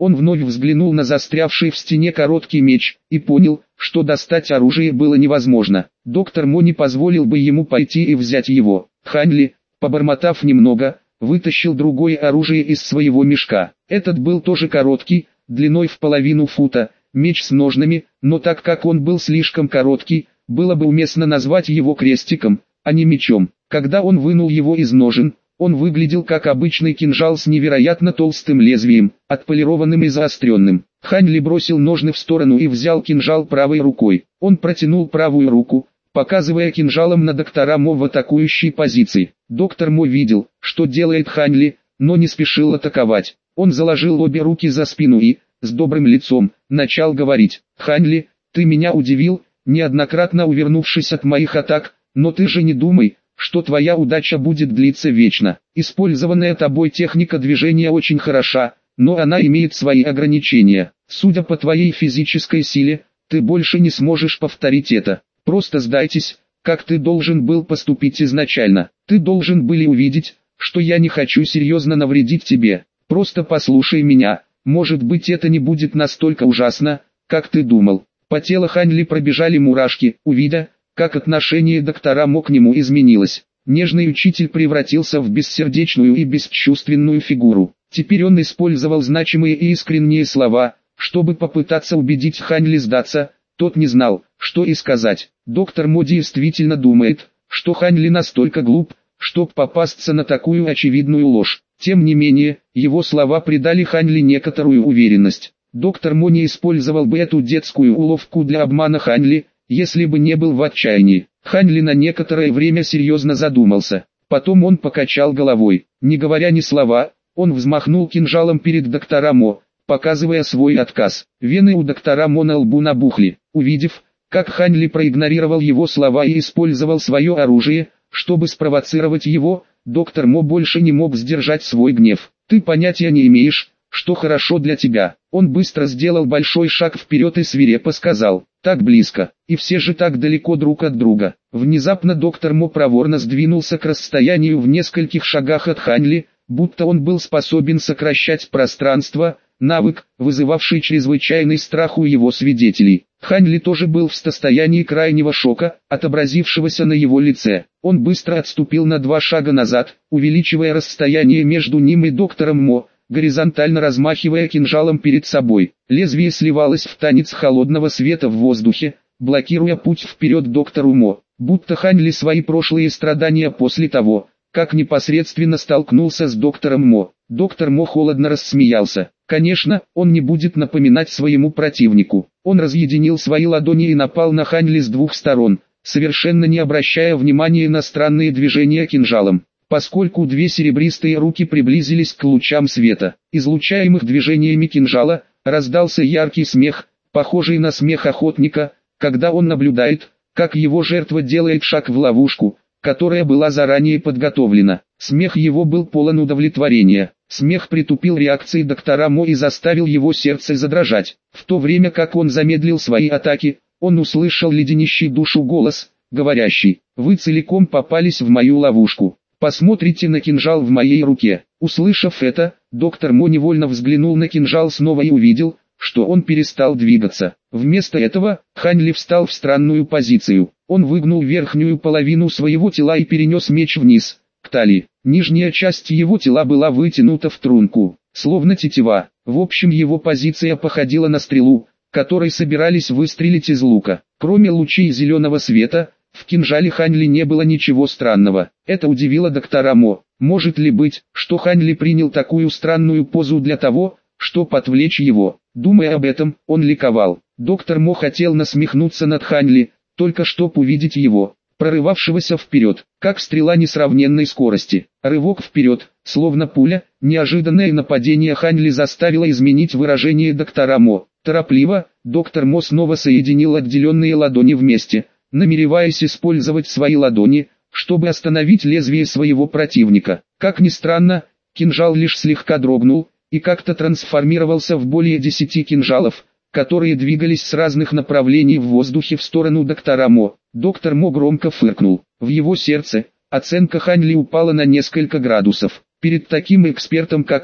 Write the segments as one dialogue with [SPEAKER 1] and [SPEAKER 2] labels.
[SPEAKER 1] Он вновь взглянул на застрявший в стене короткий меч, и понял, что достать оружие было невозможно. Доктор Мо не позволил бы ему пойти и взять его. Хань Ли, побормотав немного, вытащил другое оружие из своего мешка. Этот был тоже короткий, длиной в половину фута, меч с ножнами, но так как он был слишком короткий, было бы уместно назвать его крестиком, а не мечом. Когда он вынул его из ножен, он выглядел как обычный кинжал с невероятно толстым лезвием, отполированным и заостренным. Хань Ли бросил ножны в сторону и взял кинжал правой рукой. Он протянул правую руку, показывая кинжалом на доктора Мо в атакующей позиции. Доктор Мо видел, что делает Хань Ли, но не спешил атаковать. Он заложил обе руки за спину и, с добрым лицом, начал говорить: «Хань Ли, ты меня удивил, неоднократно увернувшись от моих атак, но ты же не думай, что твоя удача будет длиться вечно. Использованная тобой техника движения очень хороша, но она имеет свои ограничения. Судя по твоей физической силе, ты больше не сможешь повторить это. Просто сдайтесь, как ты должен был поступить изначально. Ты должен был увидеть, что я не хочу серьезно навредить тебе. Просто послушай меня, может быть это не будет настолько ужасно, как ты думал». По телу Хань Ли пробежали мурашки, увидя, как отношение доктора Мо к нему изменилось. Нежный учитель превратился в бессердечную и бесчувственную фигуру. Теперь он использовал значимые и искренние слова, чтобы попытаться убедить Хань Ли сдаться. Тот не знал, что и сказать. Доктор Мо действительно думает, что Хань Ли настолько глуп, чтобы попасться на такую очевидную ложь. Тем не менее, его слова придали Хань Ли некоторую уверенность. Доктор Мо не использовал бы эту детскую уловку для обмана Хань Ли, если бы не был в отчаянии. Хань Ли на некоторое время серьезно задумался. Потом он покачал головой. Не говоря ни слова, он взмахнул кинжалом перед доктором Мо, показывая свой отказ. Вены у доктора Мо на лбу набухли. Увидев, как Хань Ли проигнорировал его слова и использовал свое оружие, чтобы спровоцировать его, доктор Мо больше не мог сдержать свой гнев. «Ты понятия не имеешь, что хорошо для тебя». Он быстро сделал большой шаг вперед и свирепо сказал: «Так близко, и все же так далеко друг от друга». Внезапно доктор Мо проворно сдвинулся к расстоянию в нескольких шагах от Хань Ли, будто он был способен сокращать пространство, навык, вызывавший чрезвычайный страх у его свидетелей. Хань Ли тоже был в состоянии крайнего шока, отобразившегося на его лице. Он быстро отступил на 2 шага назад, увеличивая расстояние между ним и доктором Мо, горизонтально размахивая кинжалом перед собой. Лезвие сливалось в танец холодного света в воздухе, блокируя путь вперед доктору Мо. Будто Хань Ли свои прошлые страдания после того, как непосредственно столкнулся с доктором Мо. Доктор Мо холодно рассмеялся. Конечно, он не будет напоминать своему противнику. Он разъединил свои ладони и напал на Хань Ли с 2 сторон, совершенно не обращая внимания на странные движения кинжалом. Поскольку 2 серебристые руки приблизились к лучам света, излучаемых движениями кинжала, раздался яркий смех, похожий на смех охотника, когда он наблюдает, как его жертва делает шаг в ловушку, которая была заранее подготовлена. Смех его был полон удовлетворения. Смех притупил реакции доктора Мо и заставил его сердце задрожать. В то время как он замедлил свои атаки, он услышал леденящий душу голос, говорящий: «Вы целиком попались в мою ловушку. Посмотрите на кинжал в моей руке». Услышав это, доктор Мо невольно взглянул на кинжал снова и увидел, что он перестал двигаться. Вместо этого, Хань Ли встал в странную позицию. Он выгнул верхнюю половину своего тела и перенес меч вниз, к талии. Нижняя часть его тела была вытянута в струнку, словно тетива. В общем, его позиция походила на стрелу, которой собирались выстрелить из лука. Кроме лучей зеленого света, в кинжале Хань Ли не было ничего странного. Это удивило доктора Мо. Может ли быть, что Хань Ли принял такую странную позу для того, чтобы отвлечь его? Думая об этом, он ликовал. Доктор Мо хотел насмехнуться над Хань Ли, только чтоб увидеть его, прорывавшегося вперед, как стрела несравненной скорости. Рывок вперед, словно пуля, неожиданное нападение Хань Ли заставило изменить выражение доктора Мо. Торопливо, доктор Мо снова соединил отделенные ладони вместе, намереваясь использовать свои ладони, чтобы остановить лезвие своего противника. Как ни странно, кинжал лишь слегка дрогнул, и как-то трансформировался в более 10 кинжалов, которые двигались с разных направлений в воздухе в сторону доктора Мо. Доктор Мо громко фыркнул. В его сердце оценка Хань Ли упала на несколько градусов. Перед таким экспертом как он,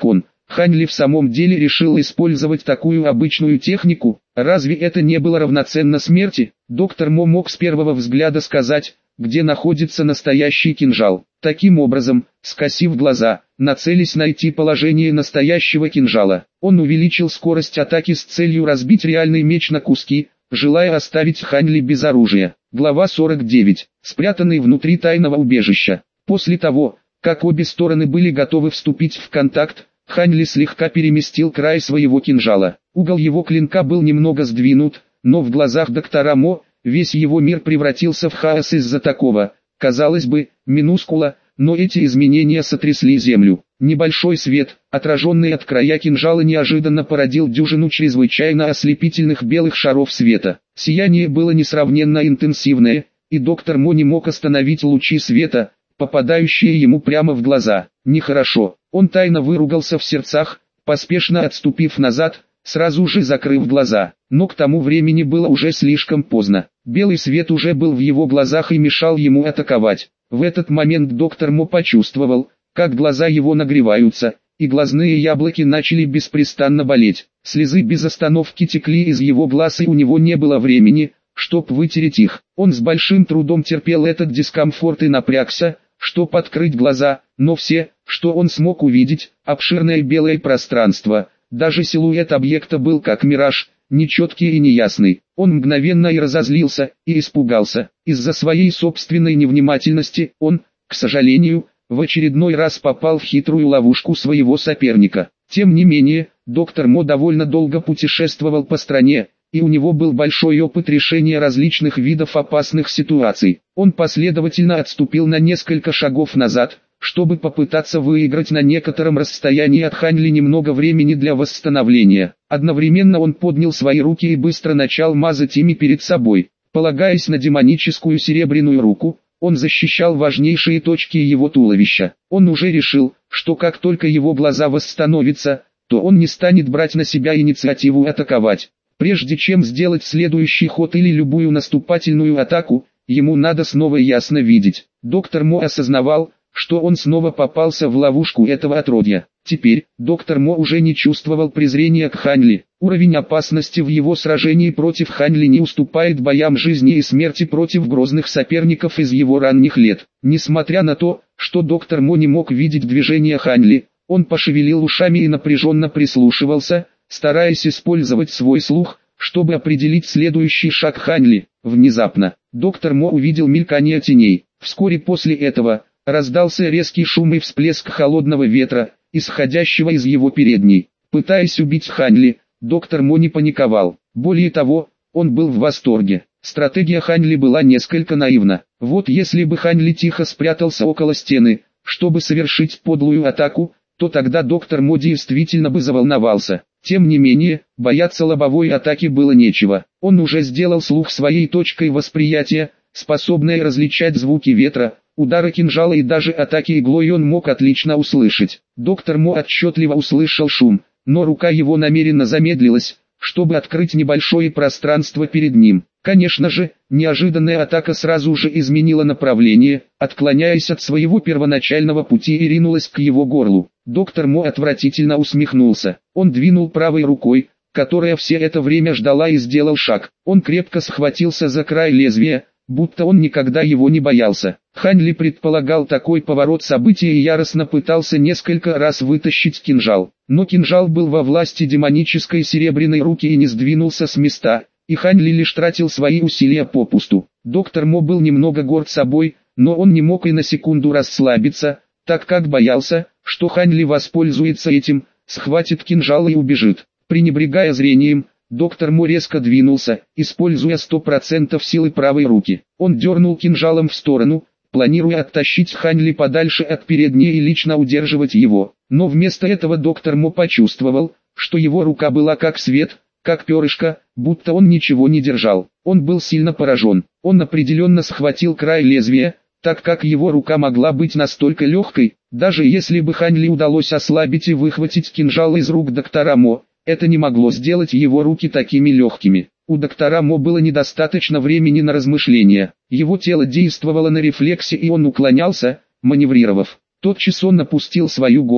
[SPEAKER 1] Хань Ли в самом деле решил использовать такую обычную технику? Разве это не было равноценно смерти? Доктор Мо мог с первого взгляда сказать, где находится настоящий кинжал. Таким образом, скосив глаза, нацелясь найти положение настоящего кинжала, он увеличил скорость атаки с целью разбить реальный меч на куски, желая оставить Хань Ли без оружия. Глава 49. Спрятанный внутри тайного убежища. После того, как обе стороны были готовы вступить в контакт, Хань Ли слегка переместил край своего кинжала. Угол его клинка был немного сдвинут, но в глазах доктора Мо, весь его мир превратился в хаос из-за такого, казалось бы, минускула, но эти изменения сотрясли землю. Небольшой свет, отраженный от края кинжала, неожиданно породил дюжину чрезвычайно ослепительных белых шаров света. Сияние было несравненно интенсивное, и доктор Мо не мог остановить лучи света, попадающие ему прямо в глаза. Нехорошо. Он тайно выругался в сердцах, поспешно отступив назад, сразу же закрыв глаза. Но к тому времени было уже слишком поздно. Белый свет уже был в его глазах и мешал ему атаковать. В этот момент доктор Мо почувствовал, как глаза его нагреваются, и глазные яблоки начали беспрестанно болеть. Слезы без остановки текли из его глаз, и у него не было времени, чтоб вытереть их. Он с большим трудом терпел этот дискомфорт и напрягся, чтоб открыть глаза, но все, что он смог увидеть, обширное белое пространство. Даже силуэт объекта был как мираж, нечеткий и неясный. Он мгновенно и разозлился, и испугался. Из-за своей собственной невнимательности он, к сожалению, в очередной раз попал в хитрую ловушку своего соперника. Тем не менее, доктор Мо довольно долго путешествовал по стране, и у него был большой опыт решения различных видов опасных ситуаций. Он последовательно отступил на несколько шагов назад, чтобы попытаться выиграть на некотором расстоянии от Хань Ли немного времени для восстановления. Одновременно он поднял свои руки и быстро начал мазать ими перед собой. Полагаясь на демоническую серебряную руку, он защищал важнейшие точки его туловища. Он уже решил, что как только его глаза восстановятся, то он не станет брать на себя инициативу атаковать. Прежде чем сделать следующий ход или любую наступательную атаку, ему надо снова ясно видеть. Доктор Мо осознавал, что он снова попался в ловушку этого отродья. Теперь, доктор Мо уже не чувствовал презрения к Хань Ли. Уровень опасности в его сражении против Хань Ли не уступает боям жизни и смерти против грозных соперников из его ранних лет. Несмотря на то, что доктор Мо не мог видеть движения Хань Ли, он пошевелил ушами и напряженно прислушивался, стараясь использовать свой слух, чтобы определить следующий шаг Хань Ли. Внезапно, доктор Мо увидел мелькание теней. Вскоре после этого раздался резкий шум и всплеск холодного ветра, исходящего из его передней. Пытаясь убить Хань Ли, доктор Мо не паниковал. Более того, он был в восторге. Стратегия Хань Ли была несколько наивна. Вот если бы Хань Ли тихо спрятался около стены, чтобы совершить подлую атаку, то тогда доктор Мо действительно бы заволновался. Тем не менее, бояться лобовой атаки было нечего. Он уже сделал слух своей точкой восприятия, способной различать звуки ветра, удары кинжала и даже атаки иглой он мог отлично услышать. Доктор Мо отчетливо услышал шум, но рука его намеренно замедлилась, чтобы открыть небольшое пространство перед ним. Конечно же, неожиданная атака сразу же изменила направление, отклоняясь от своего первоначального пути и ринулась к его горлу. Доктор Мо отвратительно усмехнулся. Он двинул правой рукой, которая все это время ждала, и сделал шаг. Он крепко схватился за край лезвия, будто он никогда его не боялся. Хань Ли предполагал такой поворот событий и яростно пытался несколько раз вытащить кинжал. Но кинжал был во власти демонической серебряной руки и не сдвинулся с места, и Хань Ли лишь тратил свои усилия попусту. Доктор Мо был немного горд собой, но он не мог и на секунду расслабиться, так как боялся, что Хань Ли воспользуется этим, схватит кинжал и убежит. Пренебрегая зрением, доктор Мо резко двинулся, используя 100% силы правой руки. Он дернул кинжалом в сторону, планируя оттащить Хань Ли подальше от передней и лично удерживать его. Но вместо этого доктор Мо почувствовал, что его рука была как свет, как перышко, будто он ничего не держал. Он был сильно поражен. Он определенно схватил край лезвия, так как его рука могла быть настолько легкой. Даже если бы Хань Ли удалось ослабить и выхватить кинжал из рук доктора Мо, это не могло сделать его руки такими легкими. У доктора Мо было недостаточно времени на размышления. Его тело действовало на рефлексе, и он уклонялся, маневрировав. Тотчас он опустил свою голову,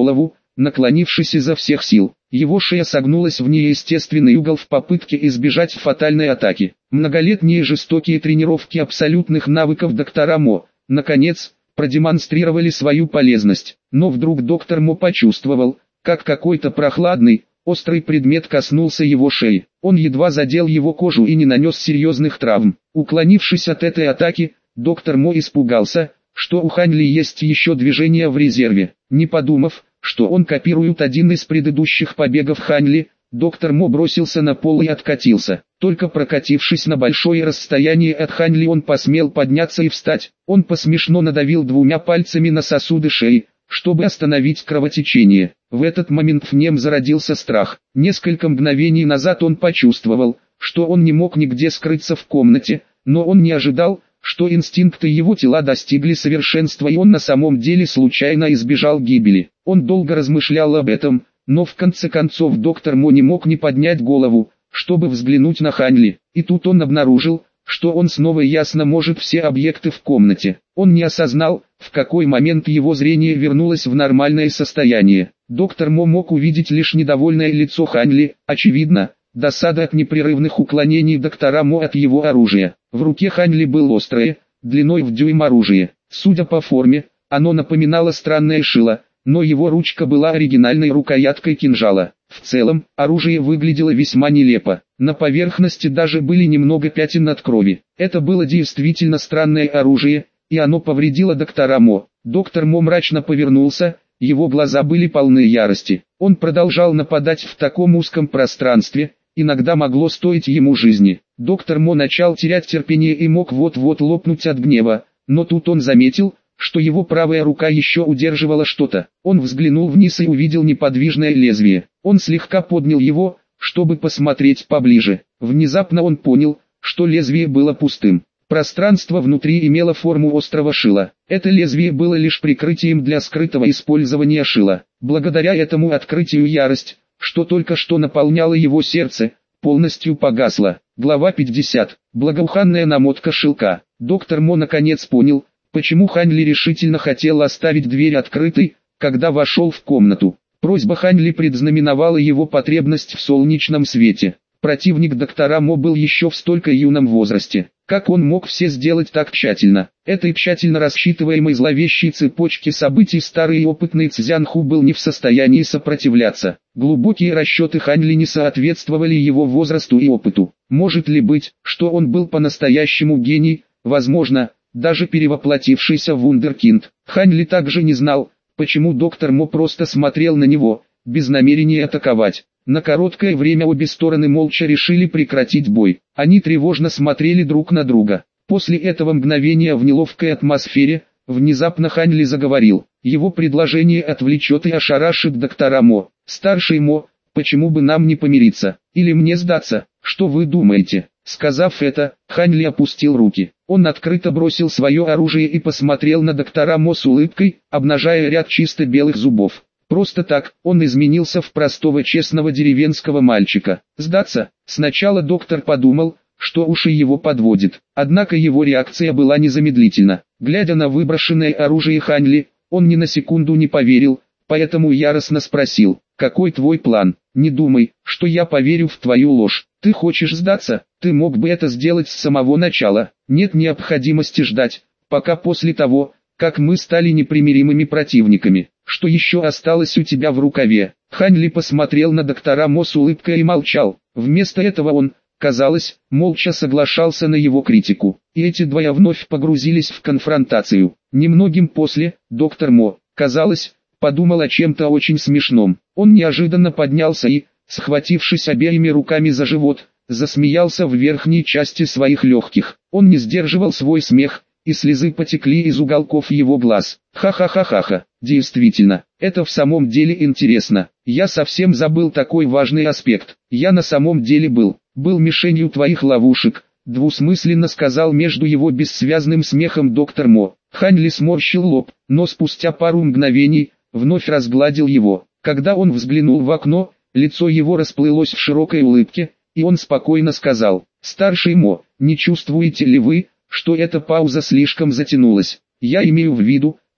[SPEAKER 1] наклонившись изо всех сил. Его шея согнулась в неестественный угол в попытке избежать фатальной атаки. Многолетние жестокие тренировки абсолютных навыков доктора Мо, наконец, продемонстрировали свою полезность. Но вдруг доктор Мо почувствовал, как какой-то прохладный, острый предмет коснулся его шеи. Он едва задел его кожу и не нанес серьезных травм. Уклонившись от этой атаки, доктор Мо испугался, что у Хань Ли есть еще движения в резерве. Не подумав, что он копирует один из предыдущих побегов Хань Ли, доктор Мо бросился на пол и откатился. Только прокатившись на большое расстояние от Хань Ли, он посмел подняться и встать. Он посмешно надавил двумя пальцами на сосуды шеи, чтобы остановить кровотечение. В этот момент в нем зародился страх. Несколько мгновений назад он почувствовал, что он не мог нигде скрыться в комнате, но он не ожидал, что инстинкты его тела достигли совершенства, и он на самом деле случайно избежал гибели. Он долго размышлял об этом, но в конце концов доктор Мо не мог не поднять голову, чтобы взглянуть на Хань Ли. И тут он обнаружил, что он снова ясно может все объекты в комнате. Он не осознал, в какой момент его зрение вернулось в нормальное состояние. Доктор Мо мог увидеть лишь недовольное лицо Хань Ли, очевидно, досада от непрерывных уклонений доктора Мо от его оружия. В руке Хань Ли было острое, длиной в дюйм оружие. Судя по форме, оно напоминало странное шило, но его ручка была оригинальной рукояткой кинжала. В целом, оружие выглядело весьма нелепо. На поверхности даже были немного пятен от крови. Это было действительно странное оружие, и оно повредило доктора Мо. Доктор Мо мрачно повернулся, его глаза были полны ярости. Он продолжал нападать в таком узком пространстве, иногда могло стоить ему жизни. Доктор Мо начал терять терпение и мог вот-вот лопнуть от гнева, но тут он заметил, что его правая рука еще удерживала что-то. Он взглянул вниз и увидел неподвижное лезвие. Он слегка поднял его, чтобы посмотреть поближе. Внезапно он понял, что лезвие было пустым. Пространство внутри имело форму острого шила. Это лезвие было лишь прикрытием для скрытого использования шила. Благодаря этому открытию ярость, что только что наполняло его сердце, полностью погасла. Глава 50. Благоуханная намотка шелка. Доктор Мо наконец понял, почему Хань Ли решительно хотел оставить дверь открытой, когда вошел в комнату. Просьба Хань Ли предзнаменовала его потребность в солнечном свете. Противник доктора Мо был еще в столько юном возрасте. Как он мог все сделать так тщательно? Этой тщательно рассчитываемой зловещей цепочке событий старый и опытный Цзянху был не в состоянии сопротивляться. Глубокие расчеты Хань Ли не соответствовали его возрасту и опыту. Может ли быть, что он был по-настоящему гений, возможно, даже перевоплотившийся в вундеркинд? Хань Ли также не знал, почему доктор Мо просто смотрел на него, без намерения атаковать. На короткое время обе стороны молча решили прекратить бой. Они тревожно смотрели друг на друга. После этого мгновения в неловкой атмосфере, внезапно Хань Ли заговорил. Его предложение отвлечет и ошарашит доктора Мо. «Старший Мо, почему бы нам не помириться? Или мне сдаться? Что вы думаете?» Сказав это, Хань Ли опустил руки. Он открыто бросил свое оружие и посмотрел на доктора Мо с улыбкой, обнажая ряд чисто белых зубов. Просто так, он изменился в простого честного деревенского мальчика. Сдаться? Сначала доктор подумал, что уши его подводит. Однако его реакция была незамедлительна. Глядя на выброшенное оружие Хань Ли, он ни на секунду не поверил, поэтому яростно спросил: «Какой твой план? Не думай, что я поверю в твою ложь. Ты хочешь сдаться? Ты мог бы это сделать с самого начала. Нет необходимости ждать, пока после того, как мы стали непримиримыми противниками. Что еще осталось у тебя в рукаве?» Хань Ли посмотрел на доктора Мо с улыбкой и молчал. Вместо этого он, казалось, молча соглашался на его критику. И эти двое вновь погрузились в конфронтацию. Немногим после, доктор Мо, казалось, подумал о чем-то очень смешном. Он неожиданно поднялся и, схватившись обеими руками за живот, засмеялся в верхней части своих легких. Он не сдерживал свой смех, и слезы потекли из уголков его глаз. «Ха-ха-ха-ха-ха, действительно, это в самом деле интересно. Я совсем забыл такой важный аспект. Я на самом деле был мишенью твоих ловушек», двусмысленно сказал между его бессвязным смехом доктор Мо. Хань Ли сморщил лоб, но спустя пару мгновений, вновь разгладил его. Когда он взглянул в окно, лицо его расплылось в широкой улыбке, и он спокойно сказал: «Старший Мо, не чувствуете ли вы, что эта пауза слишком затянулась? Я имею в виду,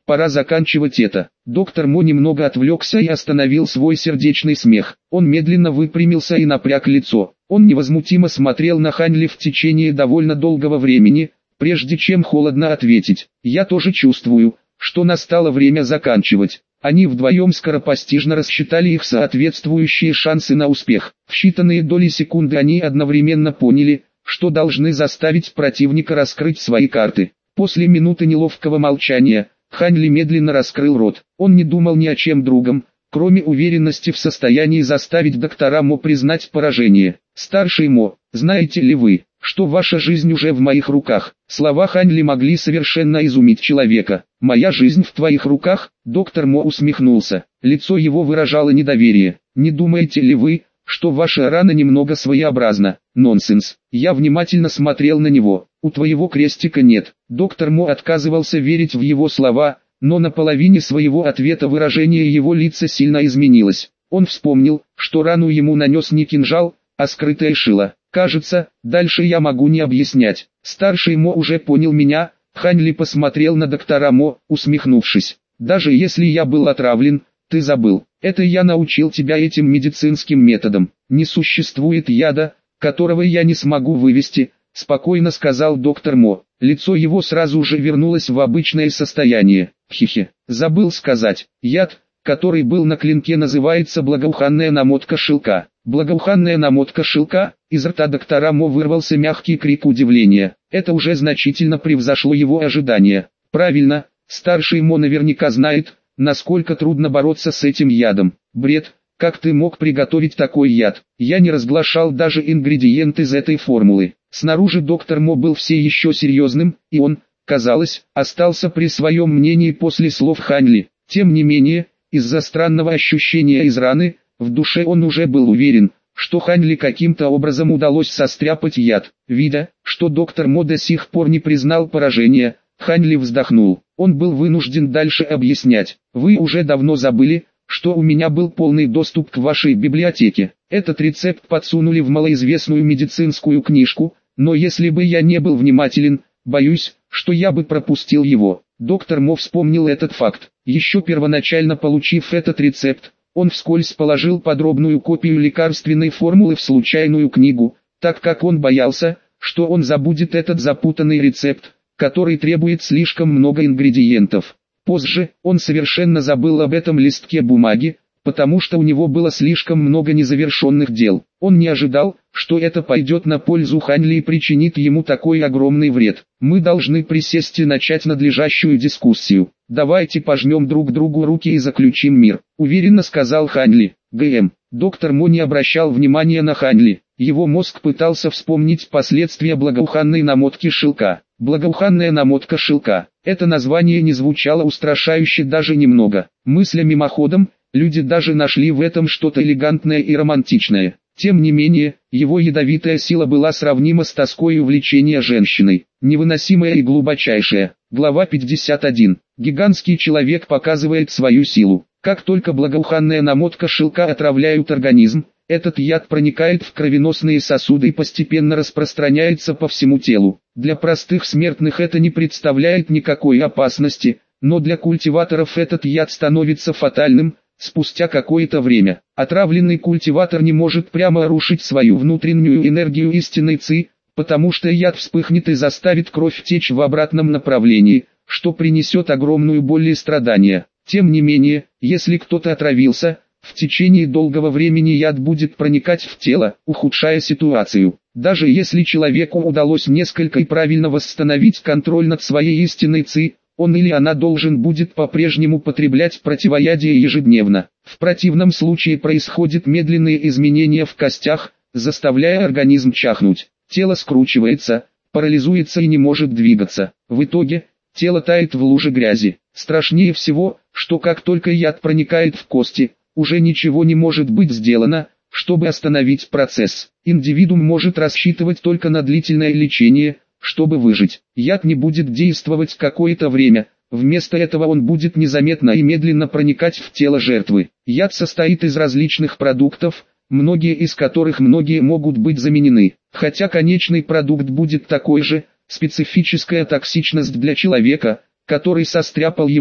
[SPEAKER 1] пора заканчивать это. Доктор Мо немного отвлекся и остановил свой сердечный смех. Он медленно выпрямился и напряг лицо. Он невозмутимо смотрел на Хань Ли в течение довольно долгого времени, прежде чем холодно ответить: «Я тоже чувствую, что настало время заканчивать». Они вдвоем скоропостижно рассчитали их соответствующие шансы на успех. В считанные доли секунды они одновременно поняли, что должны заставить противника раскрыть свои карты. После минуты неловкого молчания, Хань Ли медленно раскрыл рот. Он не думал ни о чем другом, кроме уверенности в состоянии заставить доктора Мо признать поражение. «Старший Мо, знаете ли вы, что ваша жизнь уже в моих руках?» Слова Хань Ли могли совершенно изумить человека. «Моя жизнь в твоих руках?» Доктор Мо усмехнулся. Лицо его выражало недоверие. «Не думаете ли вы, что ваша рана немного своеобразна?» «Нонсенс». Я внимательно смотрел на него. «У твоего крестика нет». Доктор Мо отказывался верить в его слова, но на половине своего ответа выражение его лица сильно изменилось. Он вспомнил, что рану ему нанес не кинжал, а скрытая шила. «Кажется, дальше я могу не объяснять. Старший Мо уже понял меня». Хань Ли посмотрел на доктора Мо, усмехнувшись. «Даже если я был отравлен, ты забыл. Это я научил тебя этим медицинским методом. Не существует яда, которого я не смогу вывести», — спокойно сказал доктор Мо. Лицо его сразу же вернулось в обычное состояние. «Хе-хе, забыл сказать. Яд, который был на клинке, называется благоуханная намотка шелка». «Благоуханная намотка шелка?» Из рта доктора Мо вырвался мягкий крик удивления. Это уже значительно превзошло его ожидания. «Правильно, старший Мо наверняка знает, насколько трудно бороться с этим ядом». «Бред, как ты мог приготовить такой яд?» «Я не разглашал даже ингредиент из этой формулы». Снаружи доктор Мо был все еще серьезным, и он, казалось, остался при своем мнении после слов Хань Ли. Тем не менее, из-за странного ощущения из раны, в душе он уже был уверен, что Хань Ли каким-то образом удалось состряпать яд. Видя, что доктор Мо до сих пор не признал поражения, Хань Ли вздохнул. Он был вынужден дальше объяснять. «Вы уже давно забыли, что у меня был полный доступ к вашей библиотеке. Этот рецепт подсунули в малоизвестную медицинскую книжку, но если бы я не был внимателен, боюсь, что я бы пропустил его». Доктор Мо вспомнил этот факт. Еще первоначально получив этот рецепт, он вскользь положил подробную копию лекарственной формулы в случайную книгу, так как он боялся, что он забудет этот запутанный рецепт, который требует слишком много ингредиентов. Позже, он совершенно забыл об этом листке бумаги, потому что у него было слишком много незавершенных дел. Он не ожидал, что это пойдет на пользу Хань Ли и причинит ему такой огромный вред. «Мы должны присесть и начать надлежащую дискуссию. Давайте пожмем друг другу руки и заключим мир», — уверенно сказал Хань Ли. «ГМ». Доктор Мо не обращал внимания на Хань Ли. Его мозг пытался вспомнить последствия благоуханной намотки шелка. Благоуханная намотка шелка. Это название не звучало устрашающе даже немного. Мысля мимоходом, люди даже нашли в этом что-то элегантное и романтичное. Тем не менее, его ядовитая сила была сравнима с тоской увлечения женщиной, невыносимая и глубочайшая. Глава 51. Гигантский человек показывает свою силу. Как только благоуханная намотка шелка отравляет организм, этот яд проникает в кровеносные сосуды и постепенно распространяется по всему телу. Для простых смертных это не представляет никакой опасности, но для культиваторов этот яд становится фатальным. Спустя какое-то время, отравленный культиватор не может прямо рушить свою внутреннюю энергию истинной ци, потому что яд вспыхнет и заставит кровь течь в обратном направлении, что принесет огромную боль и страдания. Тем не менее, если кто-то отравился, в течение долгого времени яд будет проникать в тело, ухудшая ситуацию. Даже если человеку удалось несколько и правильно восстановить контроль над своей истинной ци, он или она должен будет по-прежнему потреблять противоядие ежедневно. В противном случае происходят медленные изменения в костях, заставляя организм чахнуть. Тело скручивается, парализуется и не может двигаться. В итоге, тело тает в луже грязи. Страшнее всего, что как только яд проникает в кости, уже ничего не может быть сделано, чтобы остановить процесс. Индивидуум может рассчитывать только на длительное лечение, чтобы выжить. Яд не будет действовать какое-то время, вместо этого он будет незаметно и медленно проникать в тело жертвы. Яд состоит из различных продуктов, многие из которых могут быть заменены. Хотя конечный продукт будет такой же, специфическая токсичность для человека, который состряпал его,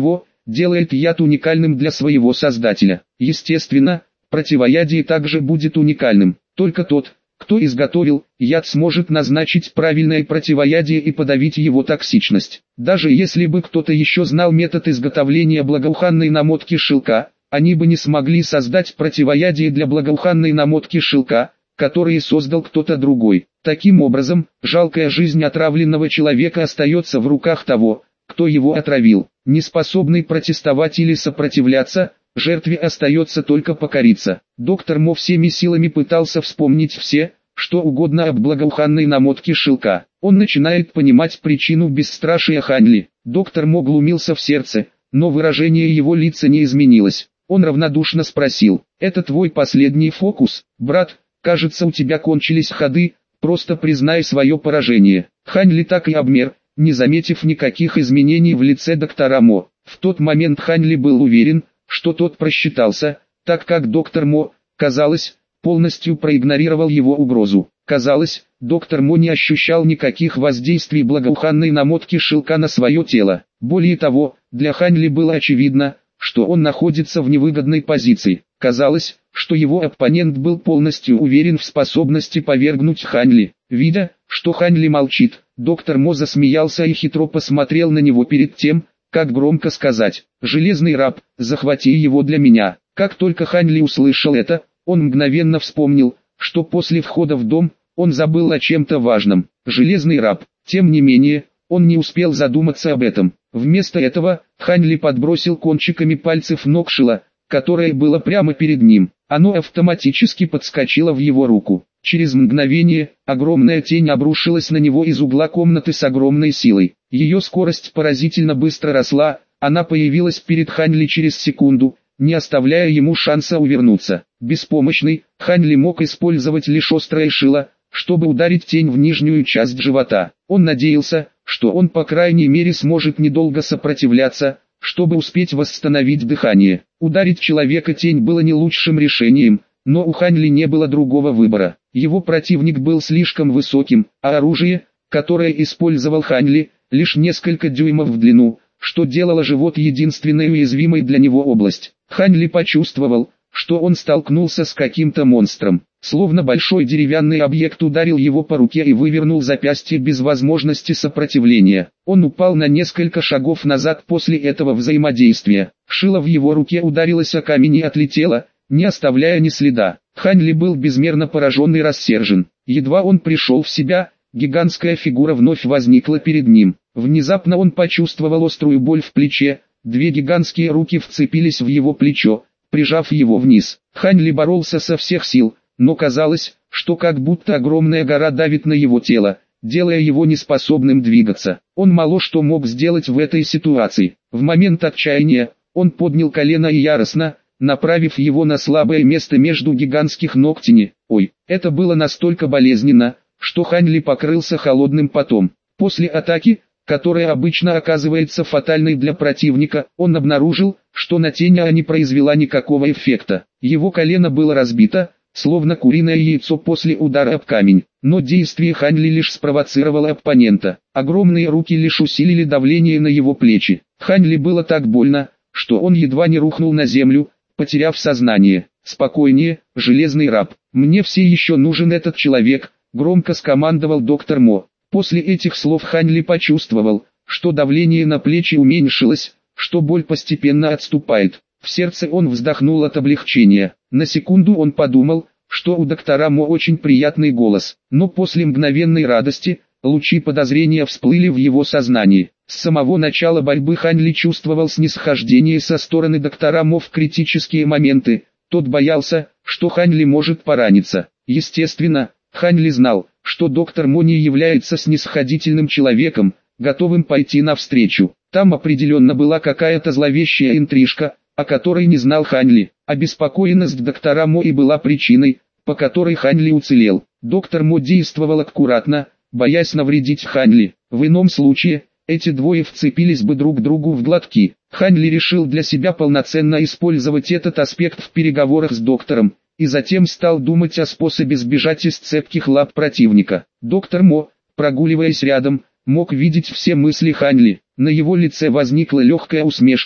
[SPEAKER 1] делает яд уникальным для своего создателя. Естественно, противоядие также будет уникальным. Только тот, кто изготовил яд, сможет назначить правильное противоядие и подавить его токсичность. Даже если бы кто-то еще знал метод изготовления благоуханной намотки шелка, они бы не смогли создать противоядие для благоуханной намотки шелка, которые создал кто-то другой. Таким образом, жалкая жизнь отравленного человека остается в руках того, кто его отравил. Неспособный протестовать или сопротивляться, жертве остается только покориться. Доктор Мо всеми силами пытался вспомнить что угодно об благоуханной намотке шелка. Он начинает понимать причину бесстрашия Хань Ли. Доктор Мо глумился в сердце, но выражение его лица не изменилось. Он равнодушно спросил: «Это твой последний фокус, брат? Кажется, у тебя кончились ходы, просто признай свое поражение». Хань Ли так и обмер, не заметив никаких изменений в лице доктора Мо. В тот момент Хань Ли был уверен, что тот просчитался, так как доктор Мо, казалось, полностью проигнорировал его угрозу. Казалось, доктор Мо не ощущал никаких воздействий благоуханной намотки шелка на свое тело. Более того, для Хань Ли было очевидно, что он находится в невыгодной позиции. Казалось, что его оппонент был полностью уверен в способности повергнуть Хань Ли. Видя, что Хань Ли молчит, доктор Мо засмеялся и хитро посмотрел на него перед тем, как громко сказать: «Железный раб, захвати его для меня». Как только Хань Ли услышал это, он мгновенно вспомнил, что после входа в дом, он забыл о чем-то важном. Железный раб. Тем не менее, он не успел задуматься об этом. Вместо этого, Хань Ли подбросил кончиками пальцев ног шило, которое было прямо перед ним. Оно автоматически подскочило в его руку. Через мгновение, огромная тень обрушилась на него из угла комнаты с огромной силой. Ее скорость поразительно быстро росла, она появилась перед Хань Ли через секунду, не оставляя ему шанса увернуться. Беспомощный, Хань Ли мог использовать лишь острое шило, чтобы ударить тень в нижнюю часть живота. Он надеялся, что он по крайней мере сможет недолго сопротивляться, чтобы успеть восстановить дыхание. Ударить человека тень было не лучшим решением, но у Хань Ли не было другого выбора. Его противник был слишком высоким, а оружие, которое использовал Хань Ли, лишь несколько дюймов в длину, что делало живот единственной уязвимой для него область. Хань Ли почувствовал, что он столкнулся с каким-то монстром. Словно большой деревянный объект ударил его по руке и вывернул запястье без возможности сопротивления. Он упал на несколько шагов назад после этого взаимодействия. Шило в его руке ударилось о камень и отлетело, не оставляя ни следа. Хань Ли был безмерно поражен и рассержен. Едва он пришел в себя, гигантская фигура вновь возникла перед ним. Внезапно он почувствовал острую боль в плече, две гигантские руки вцепились в его плечо, прижав его вниз. Хань Ли боролся со всех сил, но казалось, что как будто огромная гора давит на его тело, делая его неспособным двигаться. Он мало что мог сделать в этой ситуации. В момент отчаяния, он поднял колено и яростно, направив его на слабое место между гигантских ногтями. Это было настолько болезненно, что Хань Ли покрылся холодным потом. После атаки, которая обычно оказывается фатальной для противника, он обнаружил, что на Теня не произвела никакого эффекта. Его колено было разбито, словно куриное яйцо после удара об камень. Но действие Хань Ли лишь спровоцировало оппонента. Огромные руки лишь усилили давление на его плечи. Хань Ли было так больно, что он едва не рухнул на землю, потеряв сознание. «Спокойнее, железный раб, мне все еще нужен этот человек», — громко скомандовал доктор Мо. После этих слов Хань Ли почувствовал, что давление на плечи уменьшилось, что боль постепенно отступает. В сердце он вздохнул от облегчения. На секунду он подумал, что у доктора Мо очень приятный голос, но после мгновенной радости, лучи подозрения всплыли в его сознании. С самого начала борьбы Хань Ли чувствовал снисхождение со стороны доктора Мо в критические моменты. Тот боялся, что Хань Ли может пораниться. Естественно, Хань Ли знал, что доктор Мо не является снисходительным человеком, готовым пойти навстречу. Там определенно была какая-то зловещая интрижка, о которой не знал Хань Ли. Обеспокоенность доктора Мо и была причиной, по которой Хань Ли уцелел. Доктор Мо действовал аккуратно, боясь навредить Хань Ли. В ином случае, эти двое вцепились бы друг другу в глотки. Хань Ли решил для себя полноценно использовать этот аспект в переговорах с доктором, и затем стал думать о способе сбежать из цепких лап противника. Доктор Мо, прогуливаясь рядом, мог видеть все мысли Хань Ли. На его лице возникла легкая усмешка,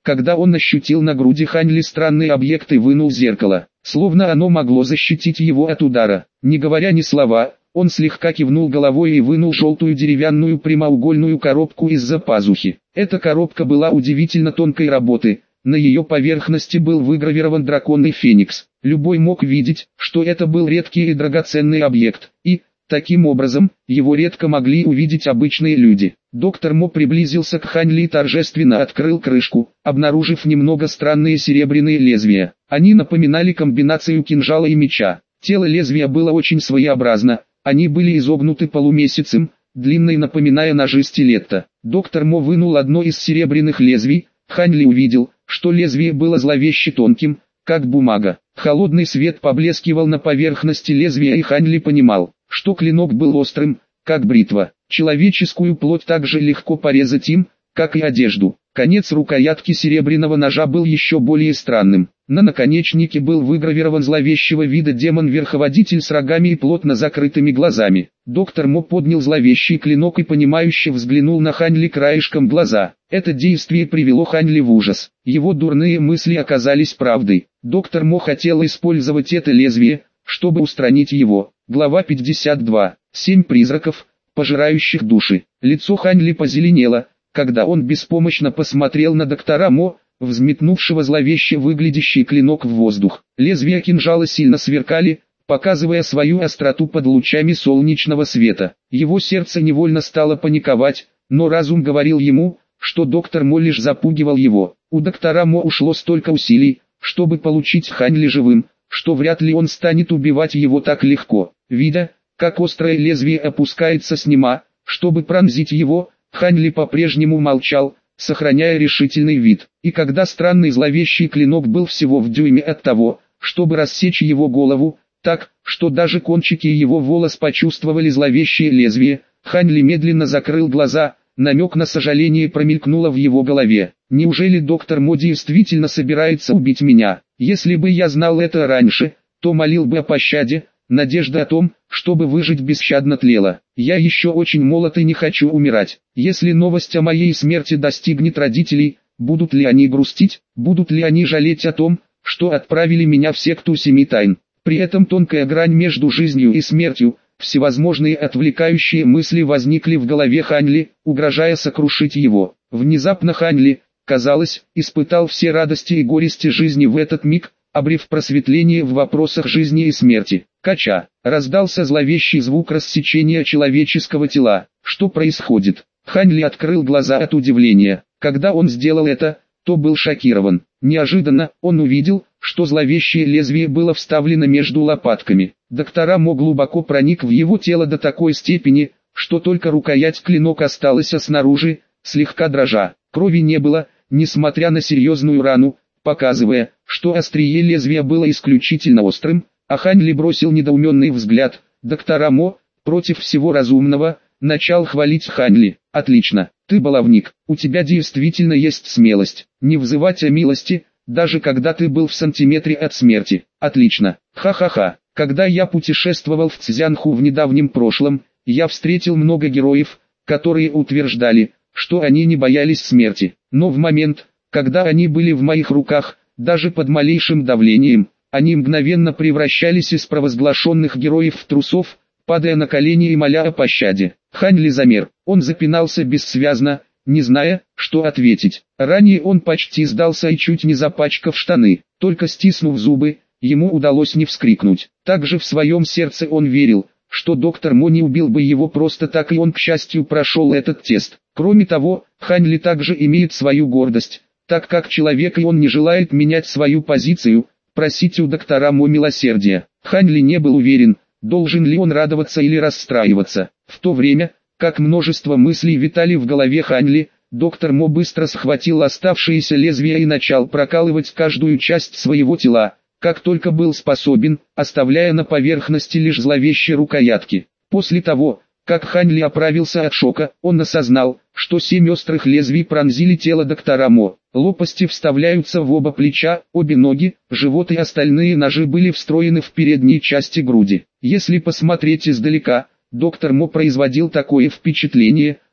[SPEAKER 1] Когда он ощутил на груди Хань Ли странный объект и вынул зеркало, словно оно могло защитить его от удара. Не говоря ни слова, он слегка кивнул головой и вынул желтую деревянную прямоугольную коробку из-за пазухи. Эта коробка была удивительно тонкой работы. На ее поверхности был выгравирован драконный феникс. Любой мог видеть, что это был редкий и драгоценный объект, и, таким образом, его редко могли увидеть обычные люди. Доктор Мо приблизился к Хань Ли и торжественно открыл крышку, обнаружив немного странные серебряные лезвия. Они напоминали комбинацию кинжала и меча. Тело лезвия было очень своеобразно, они были изогнуты полумесяцем, длинной напоминая ножи стилетта. Доктор Мо вынул одно из серебряных лезвий. Хань Ли увидел, что лезвие было зловеще тонким, как бумага. Холодный свет поблескивал на поверхности лезвия, и Хань Ли понимал, что клинок был острым, как бритва. Человеческую плоть так же легко порезать им, как и одежду. Конец рукоятки серебряного ножа был еще более странным. На наконечнике был выгравирован зловещего вида демон-верховодитель с рогами и плотно закрытыми глазами. Доктор Мо поднял зловещий клинок и понимающе взглянул на Хань Ли краешком глаза. Это действие привело Хань Ли в ужас. Его дурные мысли оказались правдой. Доктор Мо хотел использовать это лезвие, чтобы устранить его. Глава 52. 7 призраков, пожирающих души. Лицо Хань Ли позеленело, когда он беспомощно посмотрел на доктора Мо, взметнувшего зловеще выглядящий клинок в воздух. Лезвия кинжала сильно сверкали, показывая свою остроту под лучами солнечного света. Его сердце невольно стало паниковать, но разум говорил ему, что доктор Мо лишь запугивал его. У доктора Мо ушло столько усилий, чтобы получить Хань Ли живым, что вряд ли он станет убивать его так легко. Видя, как острое лезвие опускается с нема, чтобы пронзить его, Хань Ли по-прежнему молчал, сохраняя решительный вид. И когда странный зловещий клинок был всего в дюйме от того, чтобы рассечь его голову, так, что даже кончики его волос почувствовали зловещее лезвие, Хань Ли медленно закрыл глаза, намек на сожаление промелькнуло в его голове. Неужели доктор Мо действительно собирается убить меня? Если бы я знал это раньше, то молил бы о пощаде. Надежда о том, чтобы выжить, бесщадно тлела. Я еще очень молод и не хочу умирать. Если новость о моей смерти достигнет родителей, будут ли они грустить? Будут ли они жалеть о том, что отправили меня в секту семи тайн? При этом тонкая грань между жизнью и смертью, всевозможные отвлекающие мысли возникли в голове Хань Ли, угрожая сокрушить его. Внезапно Хань Ли, казалось, испытал все радости и горести жизни в этот миг, обрев просветление в вопросах жизни и смерти. Кача, раздался зловещий звук рассечения человеческого тела. Что происходит? Хань Ли открыл глаза от удивления. Когда он сделал это, то был шокирован. Неожиданно, он увидел, что зловещее лезвие было вставлено между лопатками. Доктора Мо глубоко проник в его тело до такой степени, что только рукоять клинок осталась снаружи, слегка дрожа. Крови не было, несмотря на серьезную рану, показывая, что острие лезвия было исключительно острым, а Хань Ли бросил недоуменный взгляд. Доктора Мо, против всего разумного, начал хвалить Хань Ли. «Отлично, ты баловник, у тебя действительно есть смелость, не взывать о милости, даже когда ты был в сантиметре от смерти. Отлично, ха-ха-ха, когда я путешествовал в Цзянху в недавнем прошлом, я встретил много героев, которые утверждали, что они не боялись смерти, но в момент, когда они были в моих руках, даже под малейшим давлением, они мгновенно превращались из провозглашенных героев в трусов, падая на колени и моля о пощаде». Хань Ли замер, он запинался бессвязно, не зная, что ответить. Ранее он почти сдался и чуть не запачкав штаны, только стиснув зубы, ему удалось не вскрикнуть. Также в своем сердце он верил, что доктор Мо не убил бы его просто так, и он, к счастью, прошел этот тест. Кроме того, Хань Ли также имеет свою гордость, так как человек, и он не желает менять свою позицию, просить у доктора Мо милосердия. Хань Ли не был уверен, должен ли он радоваться или расстраиваться. В то время, как множество мыслей витали в голове Хань Ли, доктор Мо быстро схватил оставшееся лезвие и начал прокалывать каждую часть своего тела, как только был способен, оставляя на поверхности лишь зловещие рукоятки. После того, как Хань Ли оправился от шока, он осознал, что 7 острых лезвий пронзили тело доктора Мо. Лопасти вставляются в оба плеча, обе ноги, живот и остальные ножи были встроены в передние части груди. Если посмотреть издалека, доктор Мо производил такое впечатление,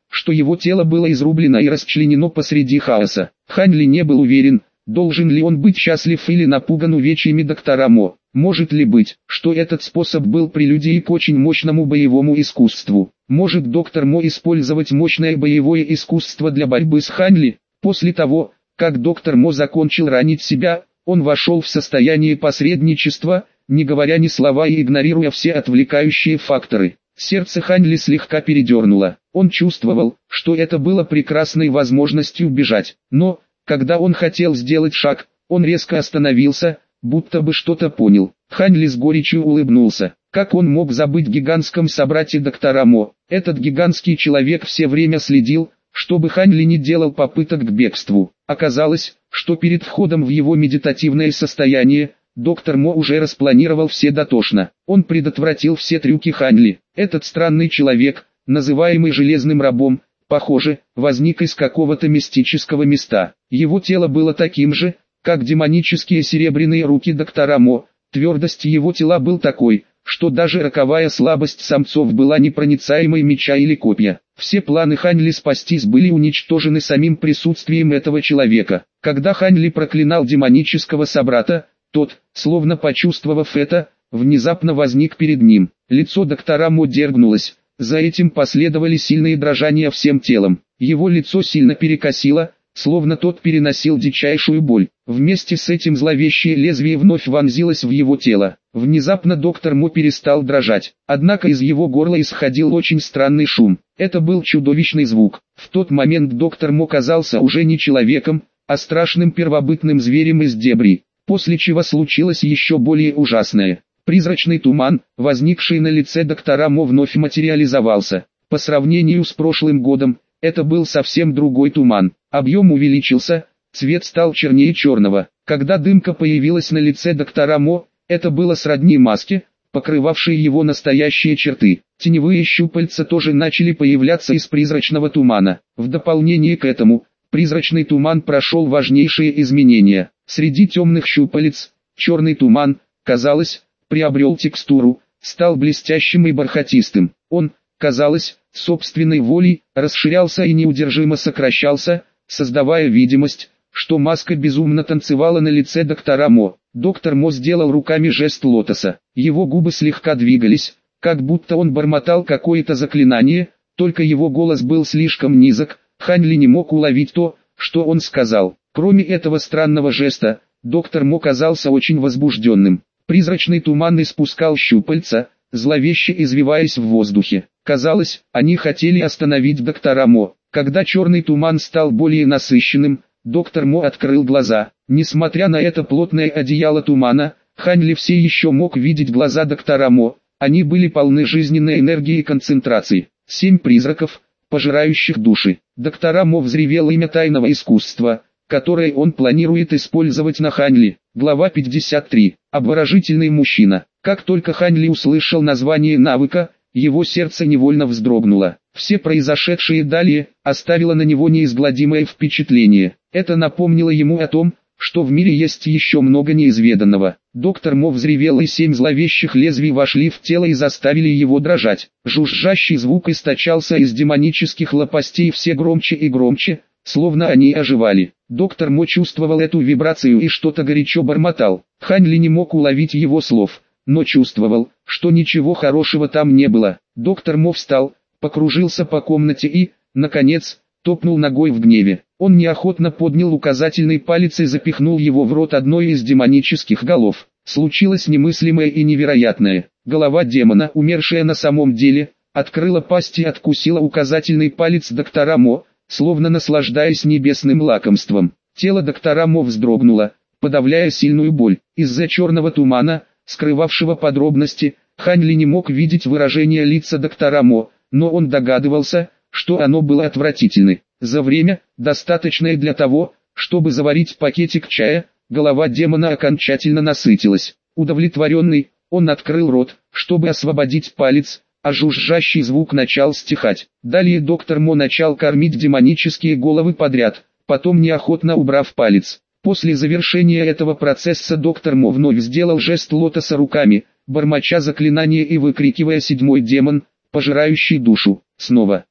[SPEAKER 1] что его тело было изрублено и расчленено посреди хаоса. Хань Ли не был уверен, должен ли он быть счастлив или напуган увечьями доктора Мо. Может ли быть, что этот способ был прелюдией к очень мощному боевому искусству? Может доктор Мо использовать мощное боевое искусство для борьбы с Хань Ли? После того, как доктор Мо закончил ранить себя, он вошел в состояние посредничества, не говоря ни слова и игнорируя все отвлекающие факторы. Сердце Хань Ли слегка передернуло. Он чувствовал, что это было прекрасной возможностью бежать. Но, когда он хотел сделать шаг, он резко остановился, будто бы что-то понял. Хань Ли с горечью улыбнулся. Как он мог забыть гигантском собрате доктора Мо? Этот гигантский человек все время следил, чтобы Хань Ли не делал попыток к бегству. Оказалось, что перед входом в его медитативное состояние, доктор Мо уже распланировал все дотошно. Он предотвратил все трюки Хань Ли. Этот странный человек, называемый Железным Рабом, похоже, возник из какого-то мистического места. Его тело было таким же, как демонические серебряные руки доктора Мо. Твердость его тела был такой, что даже роковая слабость самцов была непроницаемой меча или копья. Все планы Хань Ли спастись были уничтожены самим присутствием этого человека. Когда Хань Ли проклинал демонического собрата, тот, словно почувствовав это, внезапно возник перед ним. Лицо доктора Мо дергнулось, за этим последовали сильные дрожания всем телом. Его лицо сильно перекосило, словно тот переносил дичайшую боль. Вместе с этим зловещее лезвие вновь вонзилось в его тело. Внезапно доктор Мо перестал дрожать, однако из его горла исходил очень странный шум. Это был чудовищный звук. В тот момент доктор Мо казался уже не человеком, а страшным первобытным зверем из дебри. После чего случилось еще более ужасное. Призрачный туман, возникший на лице доктора Мо, вновь материализовался. По сравнению с прошлым годом, это был совсем другой туман. Объем увеличился, цвет стал чернее черного. Когда дымка появилась на лице доктора Мо, это было сродни маске, покрывавшей его настоящие черты. Теневые щупальца тоже начали появляться из призрачного тумана. В дополнение к этому, призрачный туман прошел важнейшие изменения. Среди темных щупалец, черный туман, казалось, приобрел текстуру, стал блестящим и бархатистым. Он, казалось, собственной волей, расширялся и неудержимо сокращался, создавая видимость, что маска безумно танцевала на лице доктора Мо. Доктор Мо сделал руками жест лотоса. Его губы слегка двигались, как будто он бормотал какое-то заклинание, только его голос был слишком низок, Хань Ли не мог уловить то, что он сказал. Кроме этого странного жеста, доктор Мо казался очень возбужденным. Призрачный туман испускал щупальца, зловеще извиваясь в воздухе. Казалось, они хотели остановить доктора Мо. Когда черный туман стал более насыщенным, доктор Мо открыл глаза. Несмотря на это плотное одеяло тумана, Хань Ли все еще мог видеть глаза доктора Мо. Они были полны жизненной энергии и концентрации. 7 призраков, пожирающих души. Доктора Мо взревел имя тайного искусства, которое он планирует использовать на Хань Ли. Глава 53. Обворожительный мужчина. Как только Хань Ли услышал название навыка, его сердце невольно вздрогнуло. Все произошедшее далее оставило на него неизгладимое впечатление. Это напомнило ему о том, что в мире есть еще много неизведанного. Доктор Мо взревел, и 7 зловещих лезвий вошли в тело и заставили его дрожать. Жужжащий звук источался из демонических лопастей все громче и громче, словно они оживали. Доктор Мо чувствовал эту вибрацию и что-то горячо бормотал. Хань Ли не мог уловить его слов, но чувствовал, что ничего хорошего там не было. Доктор Мо встал, покружился по комнате и, наконец, топнул ногой в гневе. Он неохотно поднял указательный палец и запихнул его в рот одной из демонических голов. Случилось немыслимое и невероятное. Голова демона, умершая на самом деле, открыла пасть и откусила указательный палец доктора Мо, словно наслаждаясь небесным лакомством. Тело доктора Мо вздрогнуло, подавляя сильную боль. Из-за черного тумана, скрывавшего подробности, Хань Ли не мог видеть выражение лица доктора Мо, но он догадывался, что оно было отвратительно. За время, достаточное для того, чтобы заварить пакетик чая, голова демона окончательно насытилась. Удовлетворенный, он открыл рот, чтобы освободить палец, а жужжащий звук начал стихать. Далее доктор Мо начал кормить демонические головы подряд, потом неохотно убрав палец. После завершения этого процесса доктор Мо вновь сделал жест лотоса руками, бормоча заклинание и выкрикивая 7-й демон, пожирающий душу. Снова.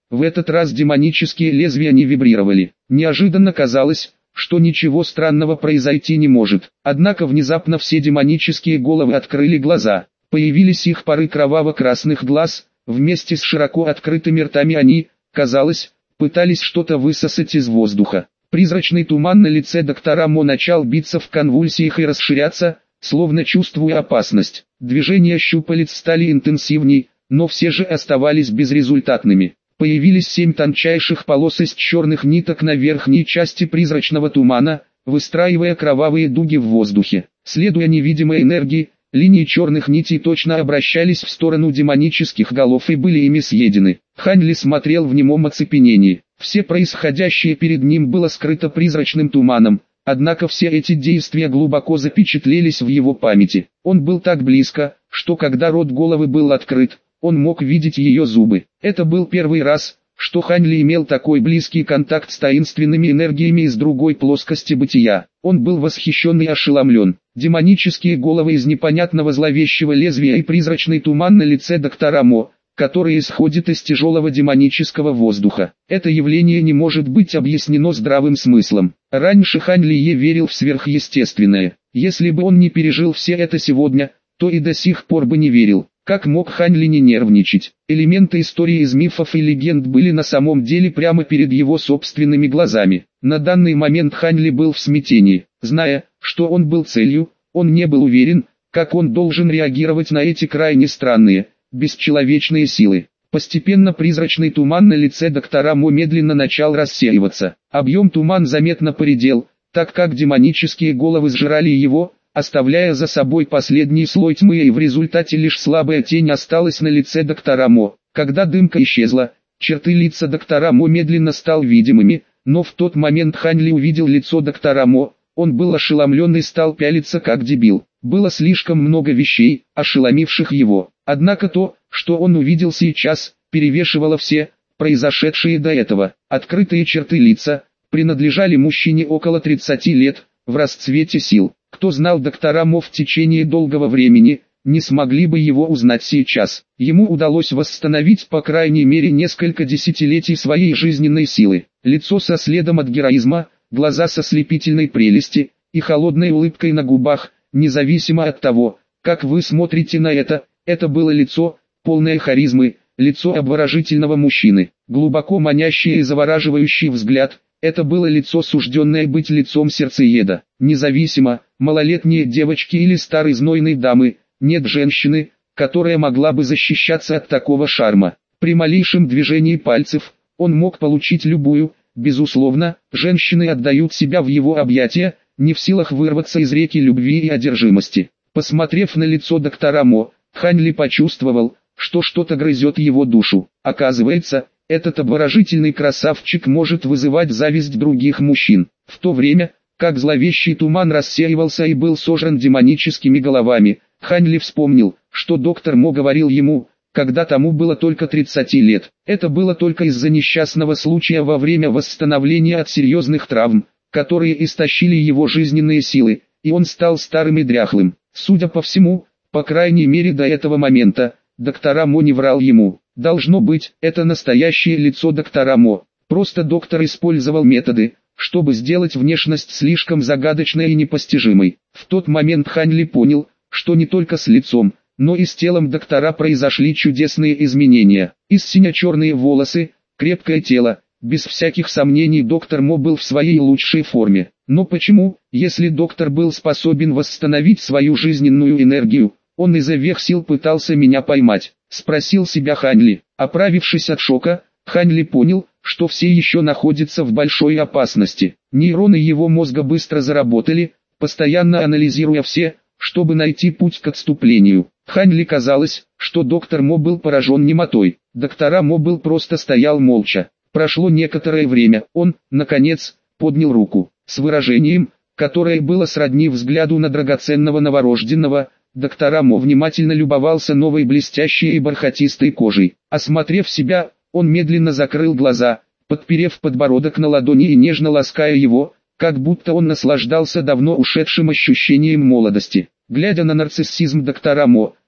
[SPEAKER 1] В этот раз демонические лезвия не вибрировали. Неожиданно казалось, что ничего странного произойти не может. Однако внезапно все демонические головы открыли глаза. Появились их пары кроваво-красных глаз, вместе с широко открытыми ртами они, казалось, пытались что-то высосать из воздуха. Призрачный туман на лице доктора Мо начал биться в конвульсиях и расширяться, словно чувствуя опасность. Движения щупалец стали интенсивней, но все же оставались безрезультатными. Появились 7 тончайших полос из черных ниток на верхней части призрачного тумана, выстраивая кровавые дуги в воздухе. Следуя невидимой энергии, линии черных нитей точно обращались в сторону демонических голов и были ими съедены. Хань Ли смотрел в немом оцепенении. Все происходящее перед ним было скрыто призрачным туманом, однако все эти действия глубоко запечатлелись в его памяти. Он был так близко, что когда рот головы был открыт, он мог видеть ее зубы. Это был первый раз, что Хань Ли имел такой близкий контакт с таинственными энергиями из другой плоскости бытия. Он был восхищен и ошеломлен. Демонические головы из непонятного зловещего лезвия и призрачный туман на лице доктора Мо, который исходит из тяжелого демонического воздуха. Это явление не может быть объяснено здравым смыслом. Раньше Хань Ли верил в сверхъестественное. Если бы он не пережил все это сегодня, то и до сих пор бы не верил. Как мог Хань Ли не нервничать? Элементы истории из мифов и легенд были на самом деле прямо перед его собственными глазами. На данный момент Хань Ли был в смятении. Зная, что он был целью, он не был уверен, как он должен реагировать на эти крайне странные, бесчеловечные силы. Постепенно призрачный туман на лице доктора Мо медленно начал рассеиваться. Объем тумана заметно поредел, так как демонические головы сжирали его, оставляя за собой последний слой тьмы, и в результате лишь слабая тень осталась на лице доктора Мо. Когда дымка исчезла, черты лица доктора Мо медленно стал видимыми, но в тот момент Хань Ли увидел лицо доктора Мо, он был ошеломлен и стал пялиться как дебил. Было слишком много вещей, ошеломивших его. Однако то, что он увидел сейчас, перевешивало все, произошедшие до этого. Открытые черты лица, принадлежали мужчине около 30 лет, в расцвете сил. Кто знал доктора Мо в течение долгого времени, не смогли бы его узнать сейчас. Ему удалось восстановить по крайней мере несколько десятилетий своей жизненной силы. Лицо со следом от героизма, глаза со слепительной прелести и холодной улыбкой на губах, независимо от того, как вы смотрите на это было лицо, полное харизмы, лицо обворожительного мужчины, глубоко манящий и завораживающий взгляд. Это было лицо, сужденное быть лицом сердцееда. Независимо, малолетние девочки или старой знойной дамы, нет женщины, которая могла бы защищаться от такого шарма. При малейшем движении пальцев, он мог получить любую, безусловно, женщины отдают себя в его объятия, не в силах вырваться из реки любви и одержимости. Посмотрев на лицо доктора Мо, Хань Ли почувствовал, что что-то грызет его душу. Оказывается, этот обворожительный красавчик может вызывать зависть других мужчин. В то время, как зловещий туман рассеивался и был сожран демоническими головами, Хань Ли вспомнил, что доктор Мо говорил ему, когда тому было только 30 лет. Это было только из-за несчастного случая во время восстановления от серьезных травм, которые истощили его жизненные силы, и он стал старым и дряхлым. Судя по всему, по крайней мере до этого момента, доктора Мо не врал ему. Должно быть, это настоящее лицо доктора Мо. Просто доктор использовал методы, чтобы сделать внешность слишком загадочной и непостижимой. В тот момент Хань Ли понял, что не только с лицом, но и с телом доктора произошли чудесные изменения. Из сине-черные волосы, крепкое тело, без всяких сомнений доктор Мо был в своей лучшей форме. Но почему, если доктор был способен восстановить свою жизненную энергию, он изо всех сил пытался меня поймать? Спросил себя Хань Ли. Оправившись от шока, Хань Ли понял, что все еще находятся в большой опасности. Нейроны его мозга быстро заработали, постоянно анализируя все, чтобы найти путь к отступлению. Хань Ли казалось, что доктор Мо был поражен немотой. Доктора Мо был просто стоял молча. Прошло некоторое время, он, наконец, поднял руку. С выражением, которое было сродни взгляду на драгоценного новорожденного, доктора Мо внимательно любовался новой блестящей и бархатистой кожей. Осмотрев себя, он медленно закрыл глаза, подперев подбородок на ладони и нежно лаская его, как будто он наслаждался давно ушедшим ощущением молодости. Глядя на нарциссизм доктора Мо,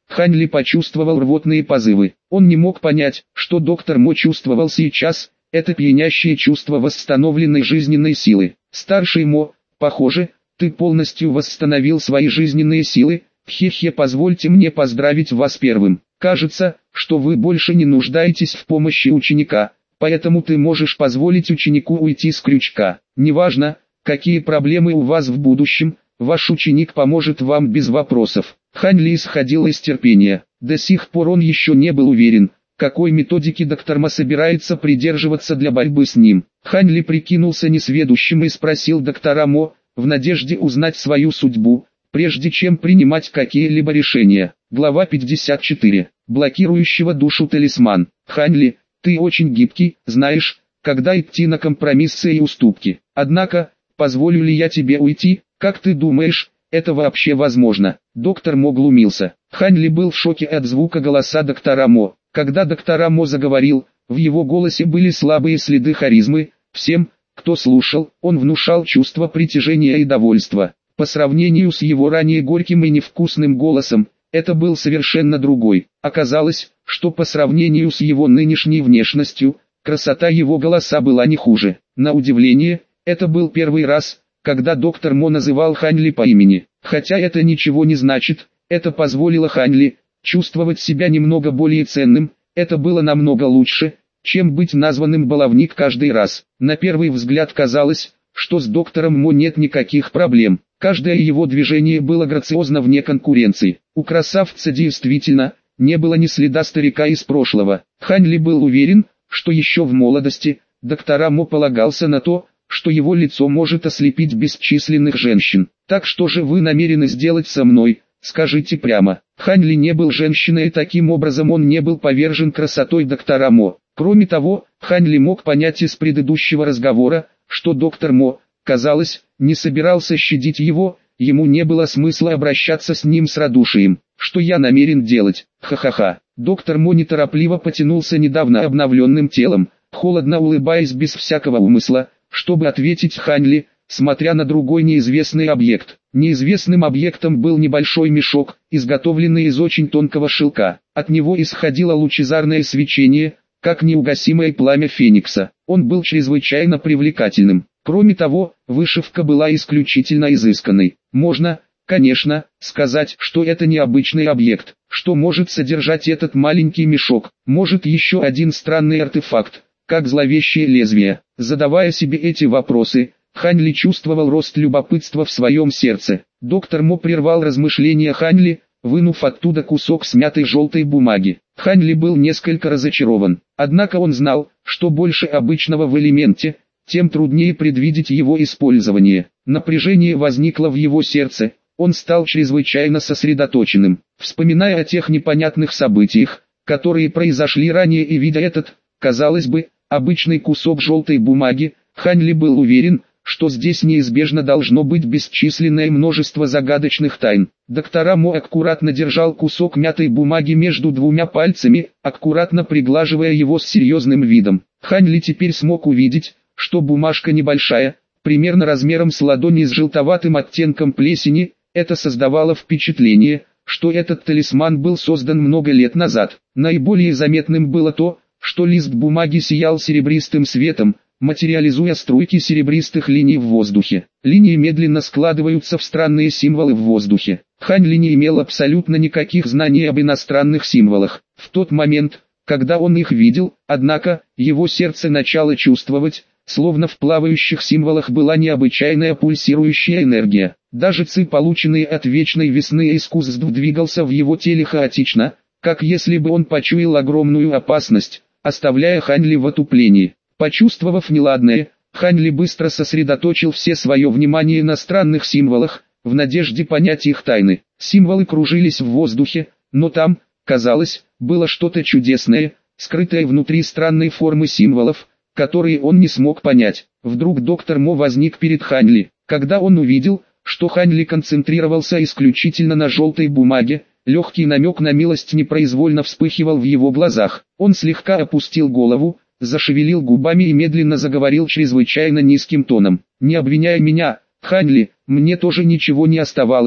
[SPEAKER 1] Хань Ли почувствовал рвотные позывы. Он не мог понять, что доктор Мо чувствовал сейчас, это пьянящее чувство восстановленной жизненной силы. Старший Мо, похоже, ты полностью восстановил свои жизненные силы. Хе-хе, позвольте мне поздравить вас первым. Кажется, что вы больше не нуждаетесь в помощи ученика, поэтому ты можешь позволить ученику уйти с крючка. Неважно, какие проблемы у вас в будущем, ваш ученик поможет вам без вопросов. Хань Ли исходил из терпения. До сих пор он еще не был уверен, какой методики доктор Мо собирается придерживаться для борьбы с ним. Хань Ли прикинулся несведущим и спросил доктора Мо, в надежде узнать свою судьбу, прежде чем принимать какие-либо решения. Глава 54. Блокирующего душу талисман. Хань Ли, ты очень гибкий, знаешь, когда идти на компромиссы и уступки. Однако, позволю ли я тебе уйти, как ты думаешь, это вообще возможно? Доктор Мо глумился. Хань Ли был в шоке от звука голоса доктора Мо. Когда доктор Мо заговорил, в его голосе были слабые следы харизмы. Всем, кто слушал, он внушал чувство притяжения и довольства. По сравнению с его ранее горьким и невкусным голосом, это был совершенно другой. Оказалось, что по сравнению с его нынешней внешностью, красота его голоса была не хуже. На удивление, это был первый раз, когда доктор Мо называл Хань Ли по имени. Хотя это ничего не значит, это позволило Хань Ли чувствовать себя немного более ценным, это было намного лучше, чем быть названным баловник каждый раз. На первый взгляд казалось, что с доктором Мо нет никаких проблем. Каждое его движение было грациозно вне конкуренции. У красавца действительно не было ни следа старика из прошлого. Хань Ли был уверен, что еще в молодости доктор Мо полагался на то, что его лицо может ослепить бесчисленных женщин. Так что же вы намерены сделать со мной, скажите прямо. Хань Ли не был женщиной, и таким образом он не был повержен красотой доктора Мо. Кроме того, Хань Ли мог понять из предыдущего разговора, что доктор Мо, казалось, не собирался щадить его, ему не было смысла обращаться с ним с радушием. Что я намерен делать? Ха-ха-ха. Доктор Мо неторопливо потянулся недавно обновленным телом, холодно улыбаясь без всякого умысла, чтобы ответить Хань Ли, смотря на другой неизвестный объект. Неизвестным объектом был небольшой мешок, изготовленный из очень тонкого шелка. От него исходило лучезарное свечение, как неугасимое пламя феникса. Он был чрезвычайно привлекательным. Кроме того, вышивка была исключительно изысканной. Можно, конечно, сказать, что это необычный объект. Что может содержать этот маленький мешок? Может, еще один странный артефакт, как зловещее лезвие. Задавая себе эти вопросы, Хань Ли чувствовал рост любопытства в своем сердце. Доктор Мо прервал размышления Хань Ли, вынув оттуда кусок смятой желтой бумаги. Хань Ли был несколько разочарован. Однако он знал, что больше обычного в элементе, тем труднее предвидеть его использование. Напряжение возникло в его сердце, он стал чрезвычайно сосредоточенным. Вспоминая о тех непонятных событиях, которые произошли ранее, и видя этот, казалось бы, обычный кусок желтой бумаги, Хань Ли был уверен, что здесь неизбежно должно быть бесчисленное множество загадочных тайн. Доктор Мо аккуратно держал кусок мятой бумаги между двумя пальцами, аккуратно приглаживая его с серьезным видом. Хань Ли теперь смог увидеть, что бумажка небольшая, примерно размером с ладони с желтоватым оттенком плесени. Это создавало впечатление, что этот талисман был создан много лет назад. Наиболее заметным было то, что лист бумаги сиял серебристым светом, материализуя струйки серебристых линий в воздухе. Линии медленно складываются в странные символы в воздухе. Хань Ли не имел абсолютно никаких знаний об иностранных символах. В тот момент, когда он их видел, однако, его сердце начало чувствовать, словно в плавающих символах была необычайная пульсирующая энергия. Даже ци, полученный от вечной весны искусств, двигался в его теле хаотично, как если бы он почуял огромную опасность, оставляя Хань Ли в отуплении. Почувствовав неладное, Хань Ли быстро сосредоточил все свое внимание на странных символах, в надежде понять их тайны. Символы кружились в воздухе, но там, казалось, было что-то чудесное, скрытое внутри странной формы символов, которые он не смог понять. Вдруг доктор Мо возник перед Хань Ли. Когда он увидел, что Хань Ли концентрировался исключительно на желтой бумаге, легкий намек на милость непроизвольно вспыхивал в его глазах. Он слегка опустил голову, зашевелил губами и медленно заговорил чрезвычайно низким тоном. «Не обвиняй меня, Хань Ли, мне тоже ничего не оставалось,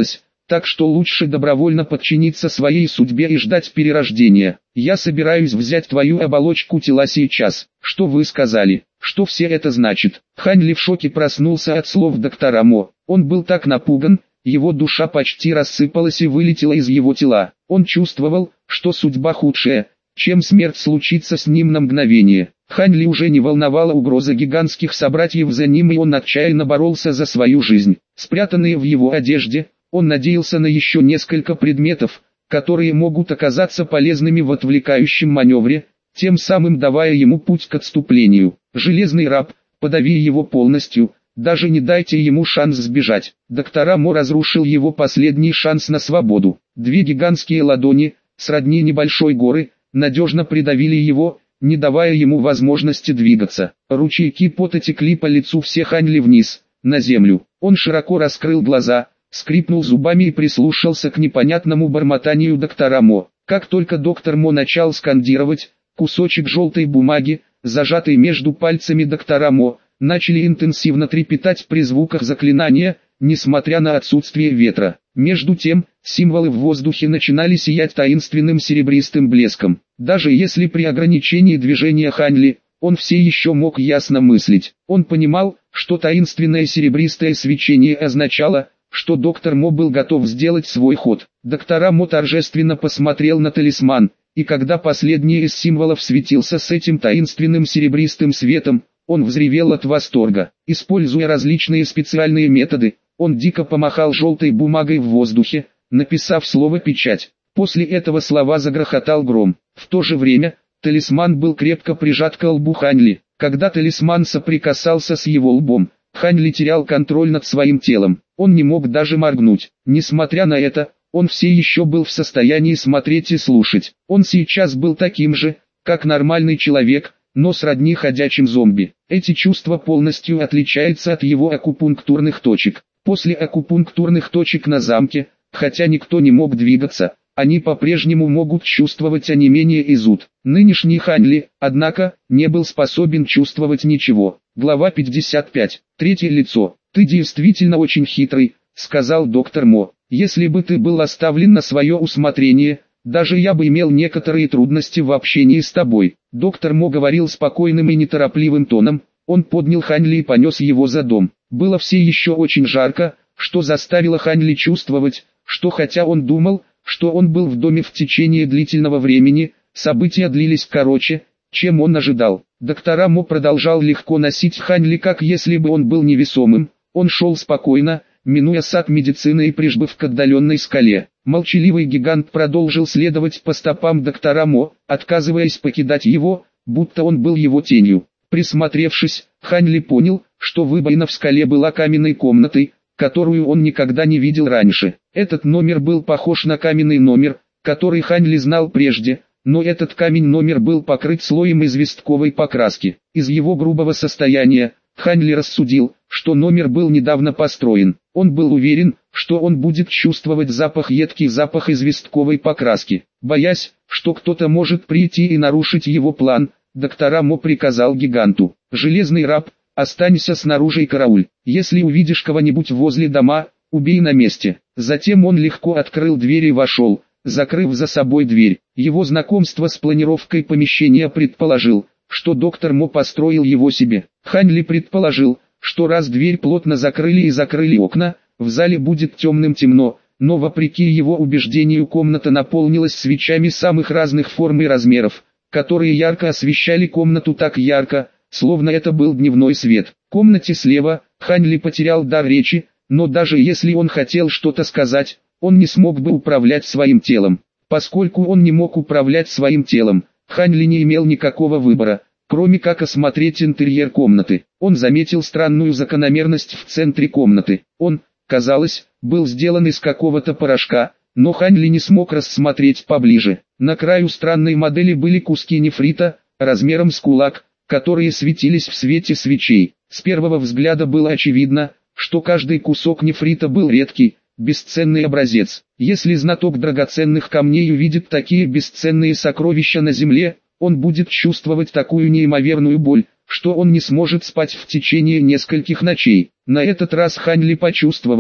[SPEAKER 1] так что лучше добровольно подчиниться своей судьбе и ждать перерождения. Я собираюсь взять твою оболочку тела сейчас. Что вы сказали? Что все это значит? Хань Ли в шоке проснулся от слов доктора Мо. Он был так напуган, его душа почти рассыпалась и вылетела из его тела. Он чувствовал, что судьба худшая, чем смерть случится с ним на мгновение. Хань Ли уже не волновала угроза гигантских собратьев за ним, и он отчаянно боролся за свою жизнь. Спрятанные в его одежде, он надеялся на еще несколько предметов, которые могут оказаться полезными в отвлекающем маневре, тем самым давая ему путь к отступлению. Железный раб, подави его полностью, даже не дайте ему шанс сбежать. Доктора Мо разрушил его последний шанс на свободу. Две гигантские ладони, сродни небольшой горы, надежно придавили его, не давая ему возможности двигаться. Ручейки пота текли по лицу всех Хань Ли вниз, на землю. Он широко раскрыл глаза, скрипнул зубами и прислушался к непонятному бормотанию доктора Мо. Как только доктор Мо начал скандировать, кусочек желтой бумаги, зажатый между пальцами доктора Мо, начали интенсивно трепетать при звуках заклинания, несмотря на отсутствие ветра. Между тем, символы в воздухе начинали сиять таинственным серебристым блеском. Даже если при ограничении движения Хань Ли, он все еще мог ясно мыслить. Он понимал, что таинственное серебристое свечение означало, что доктор Мо был готов сделать свой ход. Доктор Мо торжественно посмотрел на талисман, и когда последний из символов светился с этим таинственным серебристым светом, он взревел от восторга. Используя различные специальные методы, он дико помахал желтой бумагой в воздухе, написав слово «печать». После этого слова загрохотал гром. В то же время, талисман был крепко прижат к лбу Хань Ли. Когда талисман соприкасался с его лбом, Хань Ли терял контроль над своим телом. Он не мог даже моргнуть. Несмотря на это, он все еще был в состоянии смотреть и слушать. Он сейчас был таким же, как нормальный человек, но сродни ходячим зомби. Эти чувства полностью отличаются от его акупунктурных точек. После акупунктурных точек на замке, хотя никто не мог двигаться, они по-прежнему могут чувствовать онемение и зуд. Нынешний Хань Ли, однако, не был способен чувствовать ничего. Глава 55. Третье лицо. «Ты действительно очень хитрый», — сказал доктор Мо. «Если бы ты был оставлен на свое усмотрение, даже я бы имел некоторые трудности в общении с тобой». Доктор Мо говорил спокойным и неторопливым тоном. Он поднял Хань Ли и понес его за дом. Было все еще очень жарко, что заставило Хань Ли чувствовать, что хотя он думал, что он был в доме в течение длительного времени, события длились короче, чем он ожидал. Доктор Мо продолжал легко носить Хань Ли, как если бы он был невесомым. Он шел спокойно, минуя сад медицины и прижбыв к отдаленной скале. Молчаливый гигант продолжил следовать по стопам доктора Мо, отказываясь покидать его, будто он был его тенью. Присмотревшись, Хань Ли понял, что выбоина в скале была каменной комнатой, которую он никогда не видел раньше. Этот номер был похож на каменный номер, который Хань Ли знал прежде, но этот камень-номер был покрыт слоем известковой покраски. Из его грубого состояния, Хань Ли рассудил, что номер был недавно построен. Он был уверен, что он будет чувствовать едкий запах известковой покраски. Боясь, что кто-то может прийти и нарушить его план, доктор Мо приказал гиганту: «Железный раб, останься снаружи и карауль. Если увидишь кого-нибудь возле дома, убей на месте». Затем он легко открыл дверь и вошел, закрыв за собой дверь. Его знакомство с планировкой помещения предположил, что доктор Мо построил его себе. Хань Ли предположил, что раз дверь плотно закрыли и закрыли окна, в зале будет темным-темно, но вопреки его убеждению комната наполнилась свечами самых разных форм и размеров, которые ярко освещали комнату так ярко, словно это был дневной свет. В комнате слева Хань Ли потерял дар речи, но даже если он хотел что-то сказать, он не смог бы управлять своим телом. Поскольку он не мог управлять своим телом, Хань Ли не имел никакого выбора, кроме как осмотреть интерьер комнаты. Он заметил странную закономерность в центре комнаты. Он, казалось, был сделан из какого-то порошка, но Хань Ли не смог рассмотреть поближе. На краю странной модели были куски нефрита, размером с кулак, которые светились в свете свечей. С первого взгляда было очевидно, что каждый кусок нефрита был редкий, бесценный образец. Если знаток драгоценных камней увидит такие бесценные сокровища на земле, он будет чувствовать такую неимоверную боль, что он не сможет спать в течение нескольких ночей. На этот раз Хань Ли почувствовал,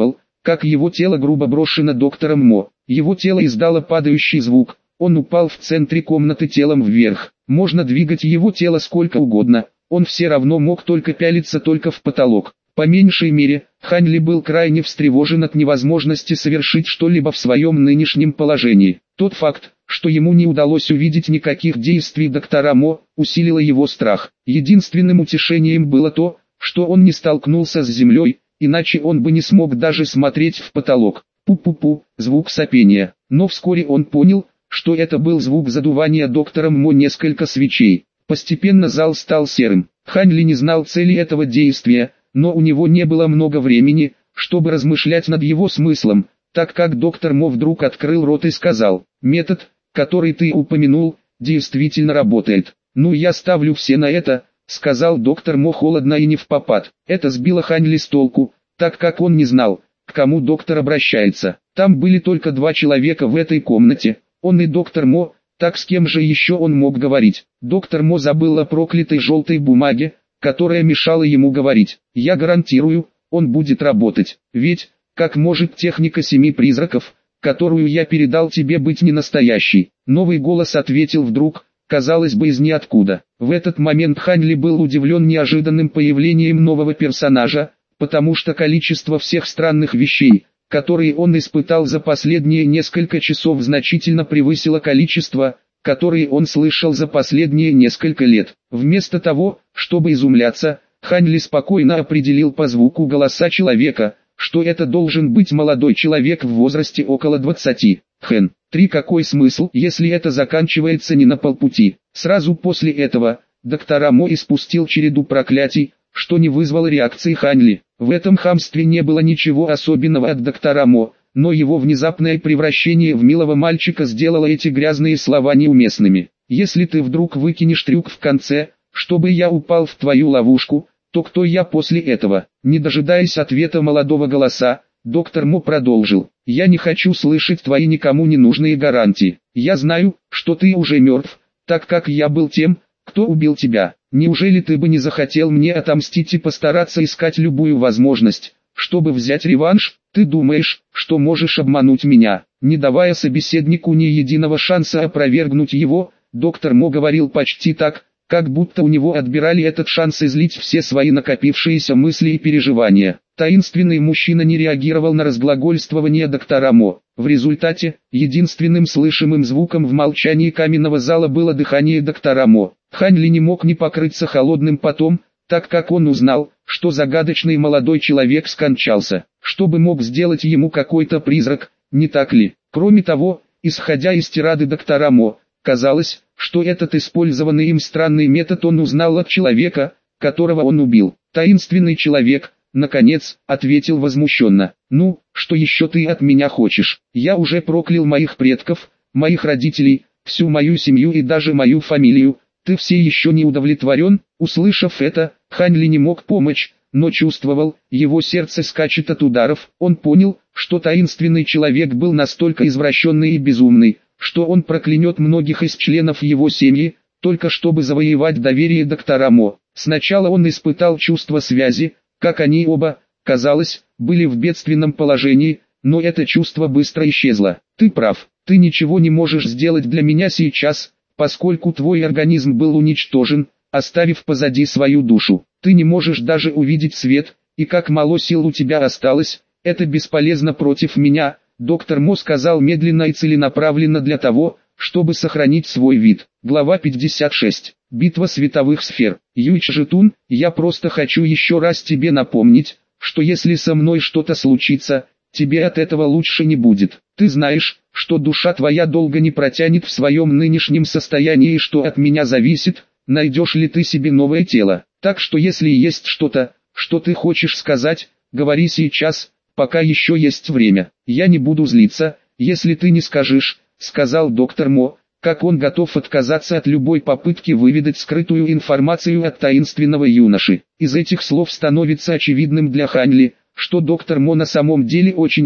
[SPEAKER 1] как его тело грубо брошено доктором Мо. Его тело издало падающий звук, он упал в центре комнаты телом вверх. Можно двигать его тело сколько угодно, он все равно мог только пялиться только в потолок. По меньшей мере, Хань Ли был крайне встревожен от невозможности совершить что-либо в своем нынешнем положении. Тот факт, что ему не удалось увидеть никаких действий доктора Мо, усилило его страх. Единственным утешением было то, что он не столкнулся с землей, иначе он бы не смог даже смотреть в потолок. Пу-пу-пу, звук сопения. Но вскоре он понял, что это был звук задувания доктором Мо несколько свечей. Постепенно зал стал серым. Хань Ли не знал цели этого действия, но у него не было много времени, чтобы размышлять над его смыслом, так как доктор Мо вдруг открыл рот и сказал: «Метод, который ты упомянул, действительно работает. Ну, я ставлю все на это», — сказал доктор Мо холодно и невпопад. Это сбило Хань Ли с толку, так как он не знал, к кому доктор обращается. Там были только два человека в этой комнате, он и доктор Мо, так с кем же еще он мог говорить? Доктор Мо забыл о проклятой желтой бумаге, которая мешала ему говорить. «Я гарантирую, он будет работать, ведь, как может техника 7 призраков, которую я передал тебе, быть не настоящей?» Новый голос ответил вдруг, казалось бы, из ниоткуда. В этот момент Хань Ли был удивлен неожиданным появлением нового персонажа, потому что количество всех странных вещей, которые он испытал за последние несколько часов, значительно превысило количество, которые он слышал за последние несколько лет. Вместо того, чтобы изумляться, Хань Ли спокойно определил по звуку голоса человека, что это должен быть молодой человек в возрасте около 20. Хэн. 3. Какой смысл, если это заканчивается не на полпути? Сразу после этого, доктор Мо испустил череду проклятий, что не вызвало реакции Хань Ли. В этом хамстве не было ничего особенного от доктора Мо, но его внезапное превращение в милого мальчика сделало эти грязные слова неуместными. «Если ты вдруг выкинешь трюк в конце, чтобы я упал в твою ловушку, то кто я после этого?» Не дожидаясь ответа молодого голоса, доктор Мо продолжил: «Я не хочу слышать твои никому не нужные гарантии. Я знаю, что ты уже мертв, так как я был тем, кто убил тебя. Неужели ты бы не захотел мне отомстить и постараться искать любую возможность, чтобы взять реванш? Ты думаешь, что можешь обмануть меня?» Не давая собеседнику ни единого шанса опровергнуть его, доктор Мо говорил почти так, как будто у него отбирали этот шанс излить все свои накопившиеся мысли и переживания. Таинственный мужчина не реагировал на разглагольствование доктора Мо. В результате, единственным слышимым звуком в молчании каменного зала было дыхание доктора Мо. Хань Ли не мог не покрыться холодным потом, так как он узнал, что загадочный молодой человек скончался. Что бы мог сделать ему какой-то призрак, не так ли? Кроме того, исходя из тирады доктора Мо, казалось, что этот использованный им странный метод он узнал от человека, которого он убил. Таинственный человек, наконец, ответил возмущенно: «Ну, что еще ты от меня хочешь? Я уже проклял моих предков, моих родителей, всю мою семью и даже мою фамилию. Ты все еще не удовлетворен?» Услышав это, Хань Ли не мог помочь, но чувствовал, его сердце скачет от ударов. Он понял, что таинственный человек был настолько извращенный и безумный, что он проклянет многих из членов его семьи, только чтобы завоевать доверие доктора Мо. Сначала он испытал чувство связи, как они оба, казалось, были в бедственном положении, но это чувство быстро исчезло. «Ты прав, ты ничего не можешь сделать для меня сейчас, поскольку твой организм был уничтожен, оставив позади свою душу. Ты не можешь даже увидеть свет, и как мало сил у тебя осталось, это бесполезно против меня», доктор Мо сказал медленно и целенаправленно для того, чтобы сохранить свой вид. Глава 56. Битва световых сфер. Юйчжитун, я просто хочу еще раз тебе напомнить, что если со мной что-то случится, тебе от этого лучше не будет. Ты знаешь, что душа твоя долго не протянет в своем нынешнем состоянии и что от меня зависит, найдешь ли ты себе новое тело. Так что если есть что-то, что ты хочешь сказать, говори сейчас, пока еще есть время. Я не буду злиться, если ты не скажешь, сказал доктор Мо, как он готов отказаться от любой попытки выведать скрытую информацию от таинственного юноши. Из этих слов становится очевидным для Хань Ли, что доктор Мо на самом деле очень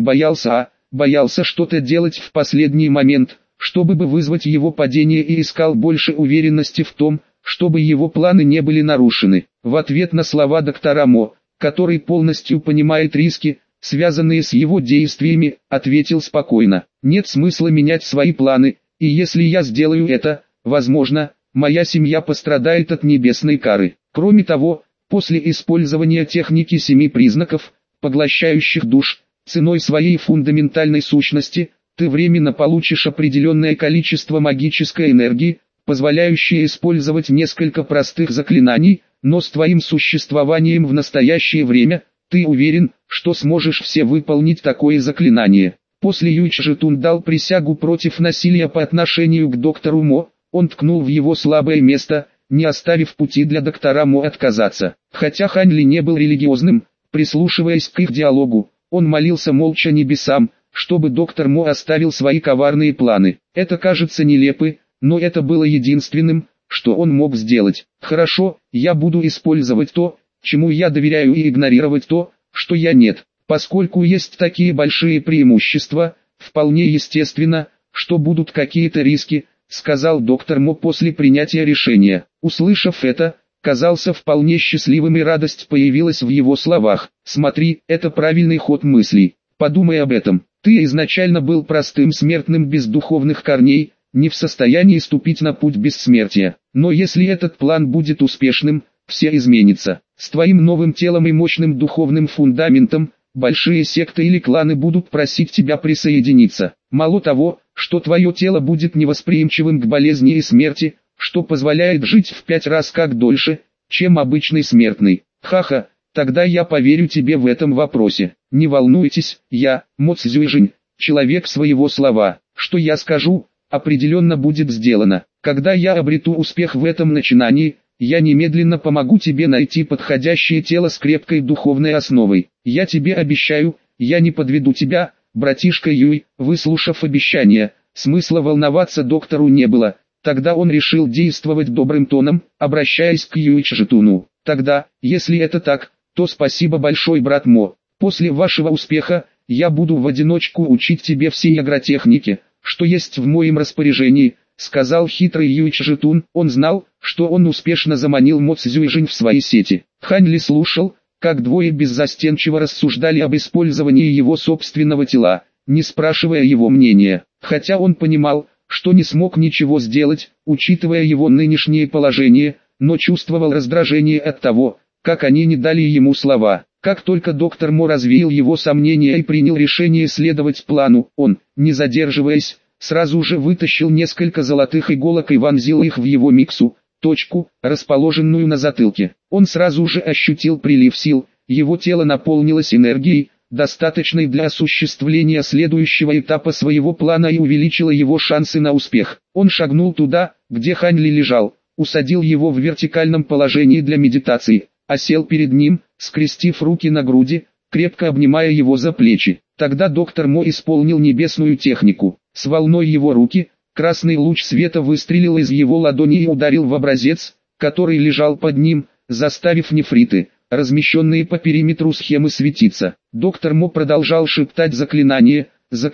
[SPEAKER 1] боялся что-то делать в последний момент, чтобы вызвать его падение, и искал больше уверенности в том, чтобы его планы не были нарушены. В ответ на слова доктора Мо, который полностью понимает риски, связанные с его действиями, ответил спокойно. Нет смысла менять свои планы, и если я сделаю это, возможно, моя семья пострадает от небесной кары. Кроме того, после использования техники 7 признаков, поглощающих душ, ценой своей фундаментальной сущности, ты временно получишь определенное количество магической энергии, позволяющее использовать несколько простых заклинаний, но с твоим существованием в настоящее время, ты уверен, что сможешь все выполнить такое заклинание. После Юйчжитун дал присягу против насилия по отношению к доктору Мо, он ткнул в его слабое место, не оставив пути для доктора Мо отказаться. Хотя Хань Ли не был религиозным, прислушиваясь к их диалогу, он молился молча небесам, чтобы доктор Мо оставил свои коварные планы. Это кажется нелепым, но это было единственным, что он мог сделать. Хорошо, я буду использовать то, чему я доверяю, и игнорировать то, что я нет. Поскольку есть такие большие преимущества, вполне естественно, что будут какие-то риски, сказал доктор Мо после принятия решения. Услышав это, казался вполне счастливым, и радость появилась в его словах. Смотри, это правильный ход мыслей. Подумай об этом. Ты изначально был простым смертным без духовных корней, не в состоянии ступить на путь бессмертия. Но если этот план будет успешным, все изменится. С твоим новым телом и мощным духовным фундаментом, большие секты или кланы будут просить тебя присоединиться. Мало того, что твое тело будет невосприимчивым к болезни и смерти, что позволяет жить в 5 раз как дольше, чем обычный смертный. Ха-ха, тогда я поверю тебе в этом вопросе. Не волнуйтесь, я, Мо Цзюйжинь, человек своего слова. Что я скажу, определенно будет сделано. Когда я обрету успех в этом начинании, я немедленно помогу тебе найти подходящее тело с крепкой духовной основой. Я тебе обещаю, я не подведу тебя, братишка Юй. Выслушав обещание, смысла волноваться доктору не было. Тогда он решил действовать добрым тоном, обращаясь к Юйчжитуну. Тогда, если это так, то спасибо большой, брат Мо. После вашего успеха, я буду в одиночку учить тебе всей агротехнике, что есть в моем распоряжении, сказал хитрый Юйчжитун. Он знал, что он успешно заманил Мо Цзюйжинь в свои сети. Хань Ли слушал, как двое беззастенчиво рассуждали об использовании его собственного тела, не спрашивая его мнения. Хотя он понимал, что не смог ничего сделать, учитывая его нынешнее положение, но чувствовал раздражение от того, как они не дали ему слова. Как только доктор Мо развеял его сомнения и принял решение следовать плану, он, не задерживаясь, сразу же вытащил несколько золотых иголок и вонзил их в его миксу, точку, расположенную на затылке. Он сразу же ощутил прилив сил, его тело наполнилось энергией, достаточной для осуществления следующего этапа своего плана, и увеличило его шансы на успех. Он шагнул туда, где Хань Ли лежал, усадил его в вертикальном положении для медитации, а сел перед ним, скрестив руки на груди, крепко обнимая его за плечи. Тогда доктор Мо исполнил небесную технику. С волной его руки, красный луч света выстрелил из его ладони и ударил в образец, который лежал под ним, заставив нефриты, размещенные по периметру схемы, светиться. Доктор Мо продолжал шептать заклинание,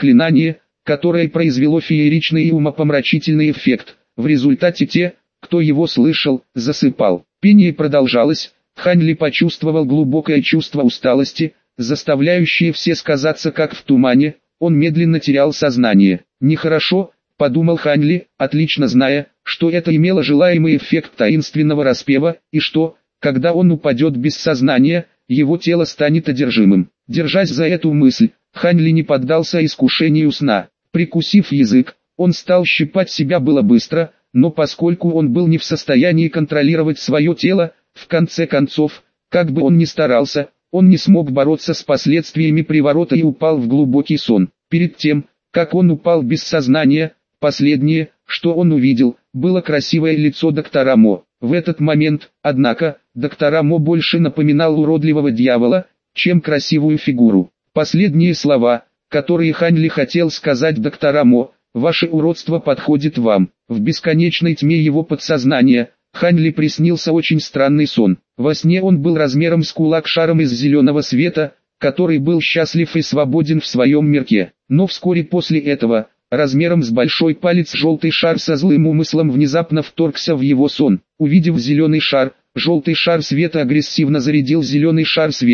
[SPEAKER 1] которое произвело фееричный и умопомрачительный эффект. В результате те, кто его слышал, засыпал. Пение продолжалось. Хань Ли почувствовал глубокое чувство усталости, заставляющее все сказаться как в тумане. Он медленно терял сознание. «Нехорошо», — подумал Хань Ли, отлично зная, что это имело желаемый эффект таинственного распева, и что, когда он упадет без сознания, его тело станет одержимым. Держась за эту мысль, Хань Ли не поддался искушению сна. Прикусив язык, он стал щипать себя было быстро, но поскольку он был не в состоянии контролировать свое тело, в конце концов, как бы он ни старался, он не смог бороться с последствиями приворота и упал в глубокий сон. Перед тем, как он упал без сознания, последнее, что он увидел, было красивое лицо доктора Мо. В этот момент, однако, доктора Мо больше напоминал уродливого дьявола, чем красивую фигуру. Последние слова, которые Хань Ли хотел сказать доктору Мо: «Ваше уродство подходит вам». В бесконечной тьме его подсознания Хань Ли приснился очень странный сон. Во сне он был размером с кулак шаром из зеленого света, который был счастлив и свободен в своем мирке. Но вскоре после этого, размером с большой палец, желтый шар со злым умыслом внезапно вторгся в его сон. Увидев зеленый шар, желтый шар света агрессивно зарядил зеленый шар света,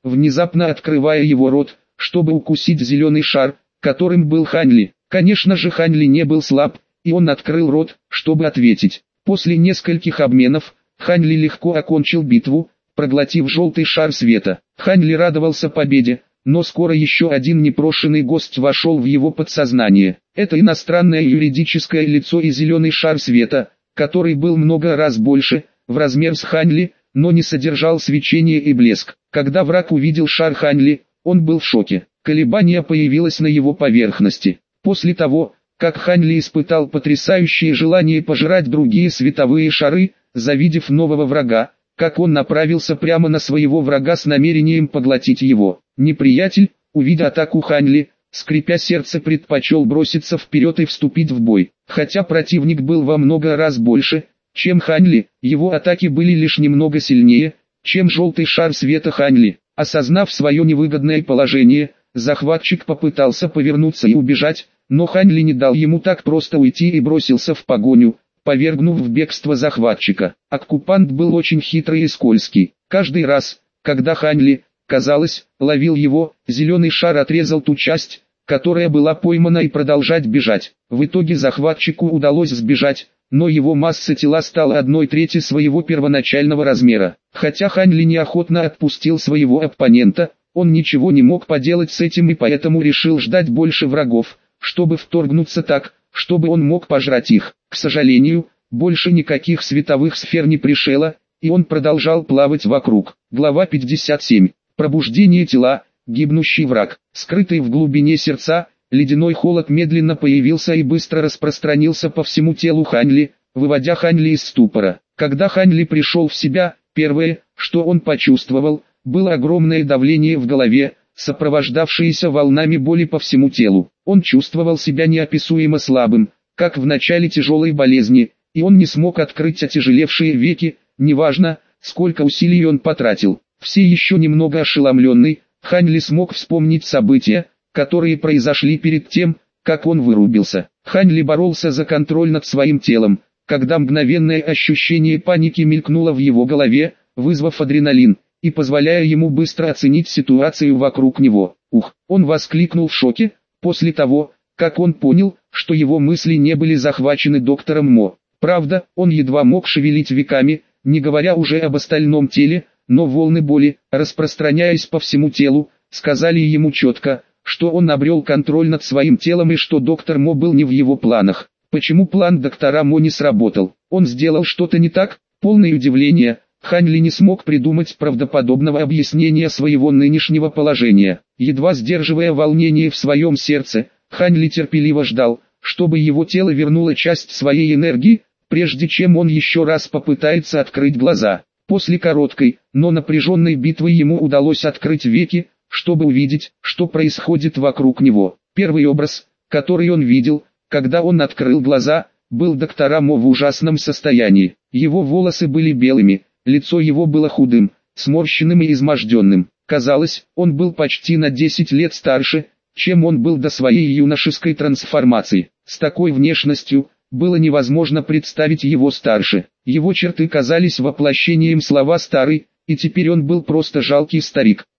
[SPEAKER 1] внезапно открывая его рот, чтобы укусить зеленый шар, которым был Ханли. Конечно же, Ханли не был слаб, и он открыл рот, чтобы ответить. После нескольких обменов, Ханли легко окончил битву, проглотив желтый шар света. Ханли радовался победе, но скоро еще один непрошенный гость вошел в его подсознание. Это иностранное юридическое лицо и зеленый шар света, который был много раз больше, в размер с Ханли, но не содержал свечение и блеск. Когда враг увидел шар Ханли, он был в шоке. Колебание появилось на его поверхности. После того, как Ханли испытал потрясающее желание пожрать другие световые шары, завидев нового врага, как он направился прямо на своего врага с намерением поглотить его. Неприятель, увидя атаку Ханли, скрипя сердце, предпочел броситься вперед и вступить в бой. Хотя противник был во много раз больше, чем Ханли, его атаки были лишь немного сильнее, чем желтый шар света Ханли. Осознав свое невыгодное положение, захватчик попытался повернуться и убежать, но Ханли не дал ему так просто уйти и бросился в погоню, повергнув в бегство захватчика. Оккупант был очень хитрый и скользкий. Каждый раз, когда Ханли, казалось, ловил его, зеленый шар отрезал ту часть, которая была поймана, и продолжать бежать. В итоге захватчику удалось сбежать, но его масса тела стала 1/3 своего первоначального размера. Хотя Ханли неохотно отпустил своего оппонента, он ничего не мог поделать с этим и поэтому решил ждать больше врагов, чтобы вторгнуться так, чтобы он мог пожрать их. К сожалению, больше никаких световых сфер не пришло, и он продолжал плавать вокруг. Глава 57. Пробуждение тела, гибнущий враг. Скрытый в глубине сердца, ледяной холод медленно появился и быстро распространился по всему телу Ханли, выводя Ханли из ступора. Когда Ханли пришел в себя, первое, что он почувствовал, было огромное давление в голове, сопровождавшееся волнами боли по всему телу. Он чувствовал себя неописуемо слабым, как в начале тяжелой болезни, и он не смог открыть отяжелевшие веки, неважно, сколько усилий он потратил. Все еще немного ошеломленный, Ханли смог вспомнить события, которые произошли перед тем, как он вырубился. Ханли боролся за контроль над своим телом, когда мгновенное ощущение паники мелькнуло в его голове, вызвав адреналин, и позволяя ему быстро оценить ситуацию вокруг него. «Ух!» Он воскликнул в шоке, после того, как он понял, что его мысли не были захвачены доктором Мо. Правда, он едва мог шевелить веками, не говоря уже об остальном теле, но волны боли, распространяясь по всему телу, сказали ему четко, что он обрел контроль над своим телом и что доктор Мо был не в его планах. Почему план доктора Мо не сработал? Он сделал что-то не так? Полное удивление, Ханли не смог придумать правдоподобного объяснения своего нынешнего положения. Едва сдерживая волнение в своем сердце, Ханли терпеливо ждал, чтобы его тело вернуло часть своей энергии, прежде чем он еще раз попытается открыть глаза. После короткой, но напряженной битвы ему удалось открыть веки, чтобы увидеть, что происходит вокруг него. Первый образ, который он видел, когда он открыл глаза, был доктора Мо в ужасном состоянии. Его волосы были белыми, лицо его было худым, сморщенным и изможденным. Казалось, он был почти на 10 лет старше, чем он был до своей юношеской трансформации. С такой внешностью, было невозможно представить его старше. Его черты казались воплощением слова «старый», и теперь он был просто жалкий старик.